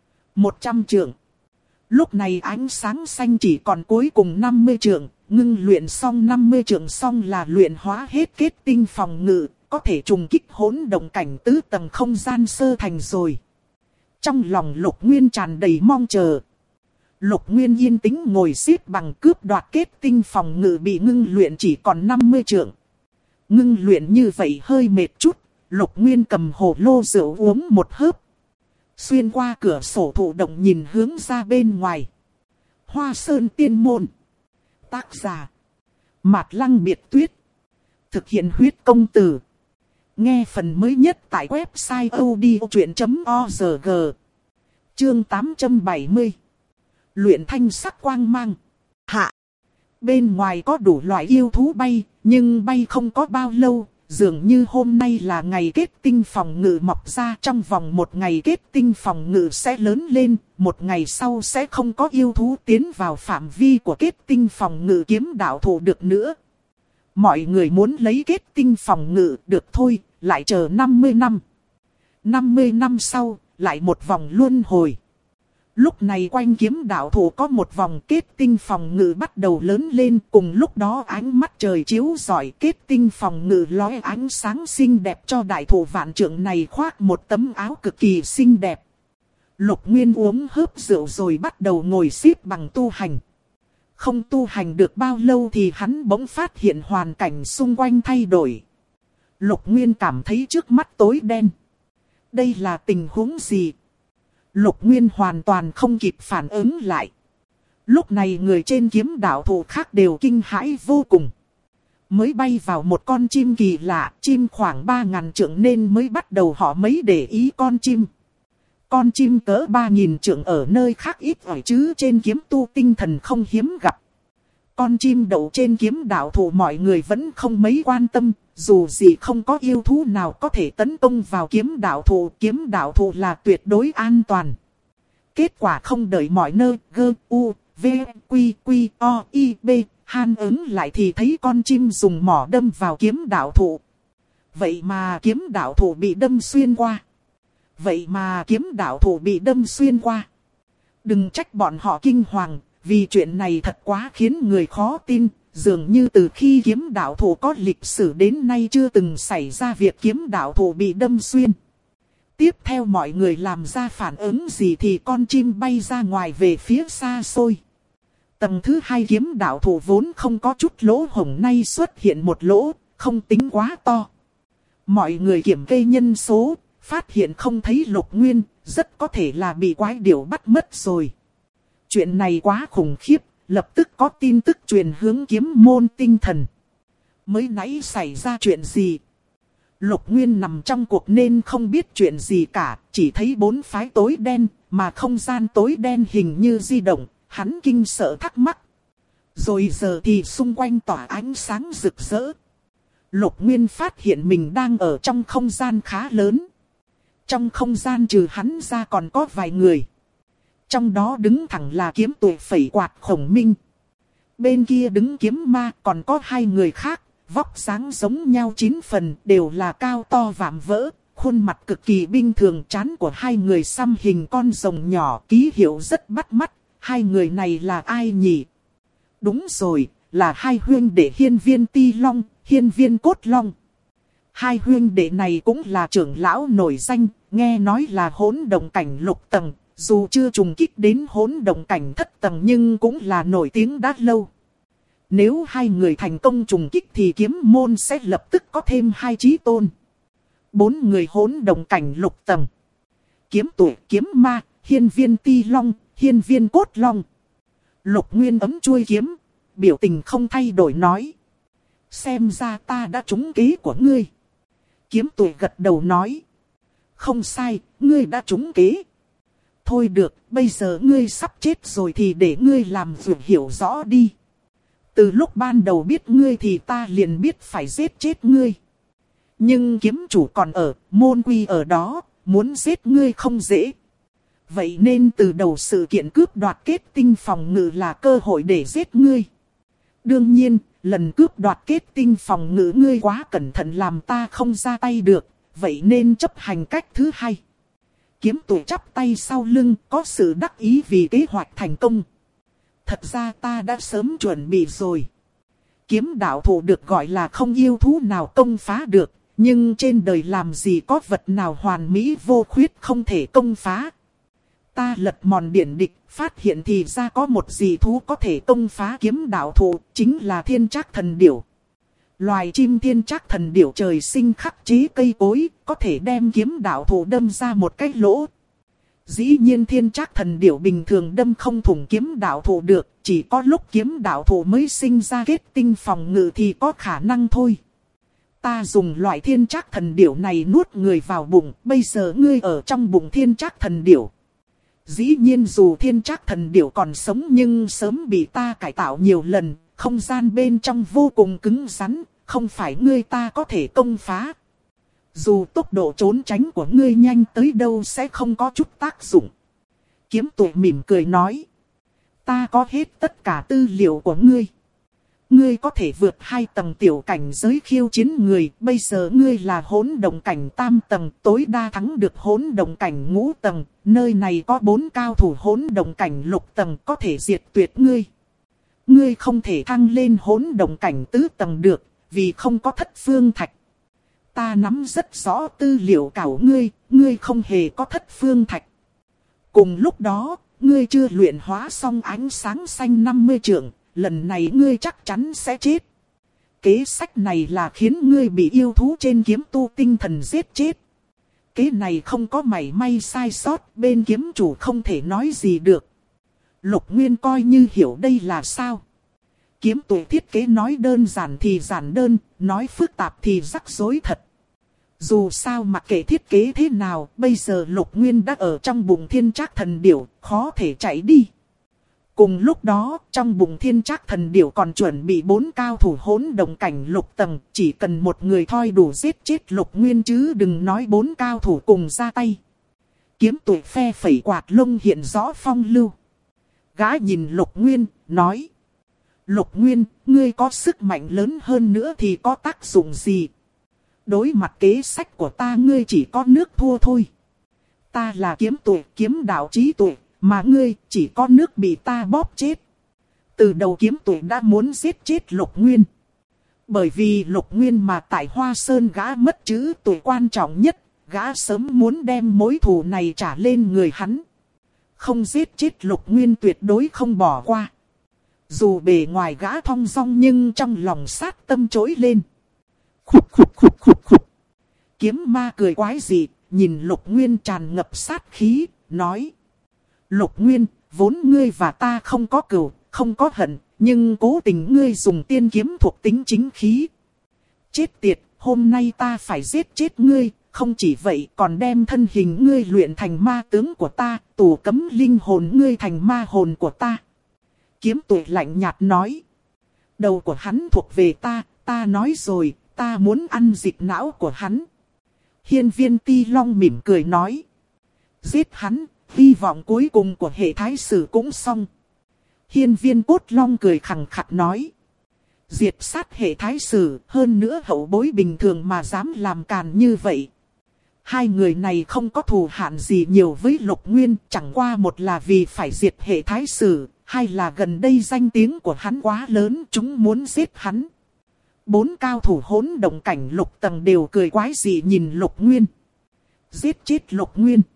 100 trượng. Lúc này ánh sáng xanh chỉ còn cuối cùng 50 trượng, ngưng luyện xong 50 trượng xong là luyện hóa hết kết tinh phòng ngự, có thể trùng kích hỗn động cảnh tứ tầng không gian sơ thành rồi. Trong lòng Lục Nguyên tràn đầy mong chờ. Lục Nguyên yên tĩnh ngồi xếp bằng cướp đoạt kết tinh phòng ngự bị ngưng luyện chỉ còn 50 trượng. Ngưng luyện như vậy hơi mệt chút, Lục Nguyên cầm hồ lô rượu uống một hớp. Xuyên qua cửa sổ thụ động nhìn hướng ra bên ngoài. Hoa Sơn Tiên Môn. Tác giả Mạt Lăng Biệt Tuyết. Thực hiện huyết công từ. Nghe phần mới nhất tại website odchuyện.org. Chương 870. Luyện thanh sắc quang mang. Hạ. Bên ngoài có đủ loại yêu thú bay, nhưng bay không có bao lâu. Dường như hôm nay là ngày kết tinh phòng ngự mọc ra, trong vòng 1 ngày kết tinh phòng ngự sẽ lớn lên, 1 ngày sau sẽ không có yêu thú tiến vào phạm vi của kết tinh phòng ngự kiếm đạo thủ được nữa. Mọi người muốn lấy kết tinh phòng ngự được thôi, lại chờ 50 năm. 50 năm sau, lại một vòng luân hồi. Lúc này quanh kiếm đạo thủ có một vòng kết tinh phòng ngự bắt đầu lớn lên, cùng lúc đó ánh mắt trời chiếu rọi, kết tinh phòng ngự lóe ánh sáng xinh đẹp cho đại thủ vạn trượng này khoác một tấm áo cực kỳ xinh đẹp. Lục Nguyên uống hớp rượu rồi bắt đầu ngồi xếp bằng tu hành. Không tu hành được bao lâu thì hắn bỗng phát hiện hoàn cảnh xung quanh thay đổi. Lục Nguyên cảm thấy trước mắt tối đen. Đây là tình huống gì? Lục Nguyên hoàn toàn không kịp phản ứng lại. Lúc này người trên kiếm đạo thủ khác đều kinh hãi vô cùng. Mới bay vào một con chim kỳ lạ, chim khoảng 3.000 trượng nên mới bắt đầu họ mới để ý con chim. Con chim cỡ 3.000 trượng ở nơi khác ít ỏi chứ trên kiếm tu tinh thần không hiếm gặp. Con chim đậu trên kiếm đạo thủ mọi người vẫn không mấy quan tâm, dù gì không có yêu thú nào có thể tấn công vào kiếm đạo thủ là tuyệt đối an toàn. Kết quả không đợi mọi nơi, v, q, o, i, b, han ứng lại thì thấy con chim dùng mỏ đâm vào kiếm đạo thủ. Vậy mà kiếm đạo thủ bị đâm xuyên qua. Đừng trách bọn họ kinh hoàng, vì chuyện này thật quá khiến người khó tin, dường như từ khi kiếm đạo thủ có lịch sử đến nay chưa từng xảy ra việc kiếm đạo thủ bị đâm xuyên. Tiếp theo mọi người làm ra phản ứng gì thì con chim bay ra ngoài về phía xa xôi. Tầng thứ 2 kiếm đạo thủ vốn không có chút lỗ hổng nay xuất hiện một lỗ, không tính quá to. Mọi người kiểm kê nhân số, phát hiện không thấy Lục Nguyên, rất có thể là bị quái điểu bắt mất rồi. Chuyện này quá khủng khiếp, lập tức có tin tức truyền hướng kiếm môn tinh thần. Mới nãy xảy ra chuyện gì? Lục Nguyên nằm trong cuộc nên không biết chuyện gì cả, chỉ thấy 4 phái tối đen, mà không gian tối đen hình như di động, hắn kinh sợ thắc mắc. Rồi giờ thì xung quanh tỏa ánh sáng rực rỡ. Lục Nguyên phát hiện mình đang ở trong không gian khá lớn. Trong không gian trừ hắn ra còn có vài người. Trong đó đứng thẳng là kiếm tuổi phẩy quạt Khổng Minh. Bên kia đứng kiếm ma còn có 2 người khác, vóc dáng giống nhau 9 phần, đều là cao to vạm vỡ, khuôn mặt cực kỳ bình thường. Trán của 2 người xăm hình con rồng nhỏ, ký hiệu rất bắt mắt. 2 người này là ai nhỉ? Đúng rồi, là 2 huynh đệ Hiên Viên Ti Long, Hiên Viên Cốt Long. 2 huynh đệ này cũng là trưởng lão nổi danh, nghe nói là hỗn động cảnh lục tầng. Dù chưa trùng kích đến hỗn động cảnh thất tầng nhưng cũng là nổi tiếng đã lâu. Nếu 2 người thành công trùng kích thì kiếm môn sẽ lập tức có thêm 2 chí tôn. 4 người hỗn động cảnh lục tầng. Kiếm tuổi, kiếm ma, Hiên Viên Ti Long, Hiên Viên Cốt Long. Lục Nguyên ấm chuôi kiếm, biểu tình không thay đổi nói. Xem ra ta đã trúng kế của ngươi. Kiếm tuổi gật đầu nói. Không sai, ngươi đã trúng kế. Thôi được, bây giờ ngươi sắp chết rồi thì để ngươi làm việc hiểu rõ đi. Từ lúc ban đầu biết ngươi thì ta liền biết phải giết chết ngươi. Nhưng kiếm chủ còn ở, môn quy ở đó, muốn giết ngươi không dễ. Vậy nên từ đầu sự kiện cướp đoạt kết tinh phòng ngự là cơ hội để giết ngươi. Đương nhiên, lần cướp đoạt kết tinh phòng ngự ngươi quá cẩn thận làm ta không ra tay được, vậy nên chấp hành cách thứ hai. Kiếm tụi chắp tay sau lưng, có sự đắc ý vì kế hoạch thành công. Thật ra ta đã sớm chuẩn bị rồi. Kiếm đạo thủ được gọi là không yêu thú nào công phá được, nhưng trên đời làm gì có vật nào hoàn mỹ vô khuyết không thể công phá. Ta lật mòn điển địch, phát hiện thì ra có một dị thú có thể công phá kiếm đạo thủ, chính là thiên trác thần điểu. Loài chim thiên trác thần điểu trời sinh khắc chế cây cối, có thể đem kiếm đạo thủ đâm ra một cái lỗ. Dĩ nhiên thiên trác thần điểu bình thường đâm không thủng kiếm đạo thủ được, chỉ có lúc kiếm đạo thủ mới sinh ra kết tinh phòng ngự thì có khả năng thôi. Ta dùng loại thiên trác thần điểu này nuốt người vào bụng, bây giờ ngươi ở trong bụng thiên trác thần điểu. Dĩ nhiên dù thiên trác thần điểu còn sống nhưng sớm bị ta cải tạo nhiều lần, không gian bên trong vô cùng cứng rắn, không phải ngươi ta có thể công phá. Dù tốc độ trốn tránh của ngươi nhanh tới đâu sẽ không có chút tác dụng. Kiếm tụi mỉm cười nói. Ta có hết tất cả tư liệu của ngươi. Ngươi có thể vượt 2 tầng tiểu cảnh giới khiêu chiến người. Bây giờ ngươi là hỗn động cảnh tam tầng, tối đa thắng được hỗn động cảnh ngũ tầng. Nơi này có 4 cao thủ hỗn động cảnh lục tầng có thể diệt tuyệt ngươi. Ngươi không thể thăng lên hỗn động cảnh tứ tầng được, vì không có thất phương thạch. Ta nắm rất rõ tư liệu của ngươi, ngươi không hề có thất phương thạch. Cùng lúc đó, ngươi chưa luyện hóa xong ánh sáng xanh 50 trượng, lần này ngươi chắc chắn sẽ chết. Kế sách này là khiến ngươi bị yêu thú trên kiếm tu tinh thần giết chết. Kế này không có mảy may sai sót, bên kiếm chủ không thể nói gì được. Lục Nguyên coi như hiểu đây là sao. Kiếm tụi thiết kế nói đơn giản thì giản đơn, nói phức tạp thì rắc rối thật. Dù sao mặc kệ thiết kế thế nào, bây giờ Lục Nguyên đã ở trong bụng thiên trác thần điểu, khó thể chạy đi. Cùng lúc đó, trong bụng thiên trác thần điểu còn chuẩn bị 4 cao thủ hỗn động cảnh lục tầng, chỉ cần một người thôi đủ giết chết Lục Nguyên chứ đừng nói 4 cao thủ cùng ra tay. Kiếm tụi phe phẩy quạt lông hiện rõ phong lưu. Gã nhìn Lục Nguyên, nói. Lục Nguyên, ngươi có sức mạnh lớn hơn nữa thì có tác dụng gì? Đối mặt kế sách của ta ngươi chỉ có nước thua thôi. Ta là kiếm tụi, kiếm đạo trí tụi, mà ngươi chỉ có nước bị ta bóp chết. Từ đầu kiếm tụi đã muốn giết chết Lục Nguyên. Bởi vì Lục Nguyên mà tại Hoa Sơn gã mất chữ tụi quan trọng nhất, gã sớm muốn đem mối thù này trả lên người hắn. Không giết chết Lục Nguyên tuyệt đối không bỏ qua. Dù bề ngoài gã thong dong nhưng trong lòng sát tâm trỗi lên. Khục khục khục khục khục. Kiếm ma cười quái dị, nhìn Lục Nguyên tràn ngập sát khí, nói. Lục Nguyên, vốn ngươi và ta không có cừu, không có hận, nhưng cố tình ngươi dùng tiên kiếm thuộc tính chính khí. Chết tiệt, hôm nay ta phải giết chết ngươi, không chỉ vậy còn đem thân hình ngươi luyện thành ma tướng của ta, tù cấm linh hồn ngươi thành ma hồn của ta. Kiếm tụi lạnh nhạt nói. Đầu của hắn thuộc về ta, ta nói rồi, ta muốn ăn dịch não của hắn. Hiên Viên Ti Long mỉm cười nói. Giết hắn, hy vọng cuối cùng của hệ thái sử cũng xong. Hiên Viên Cốt Long cười khẳng khặt nói. Diệt sát hệ thái sử, hơn nữa hậu bối bình thường mà dám làm càn như vậy. Hai người này không có thù hạn gì nhiều với Lục Nguyên, chẳng qua một là vì phải diệt hệ thái sử, hai là gần đây danh tiếng của hắn quá lớn, chúng muốn giết hắn. 4 cao thủ hỗn động cảnh lục tầng đều cười quái dị nhìn Lục Nguyên. Giết chết Lục Nguyên.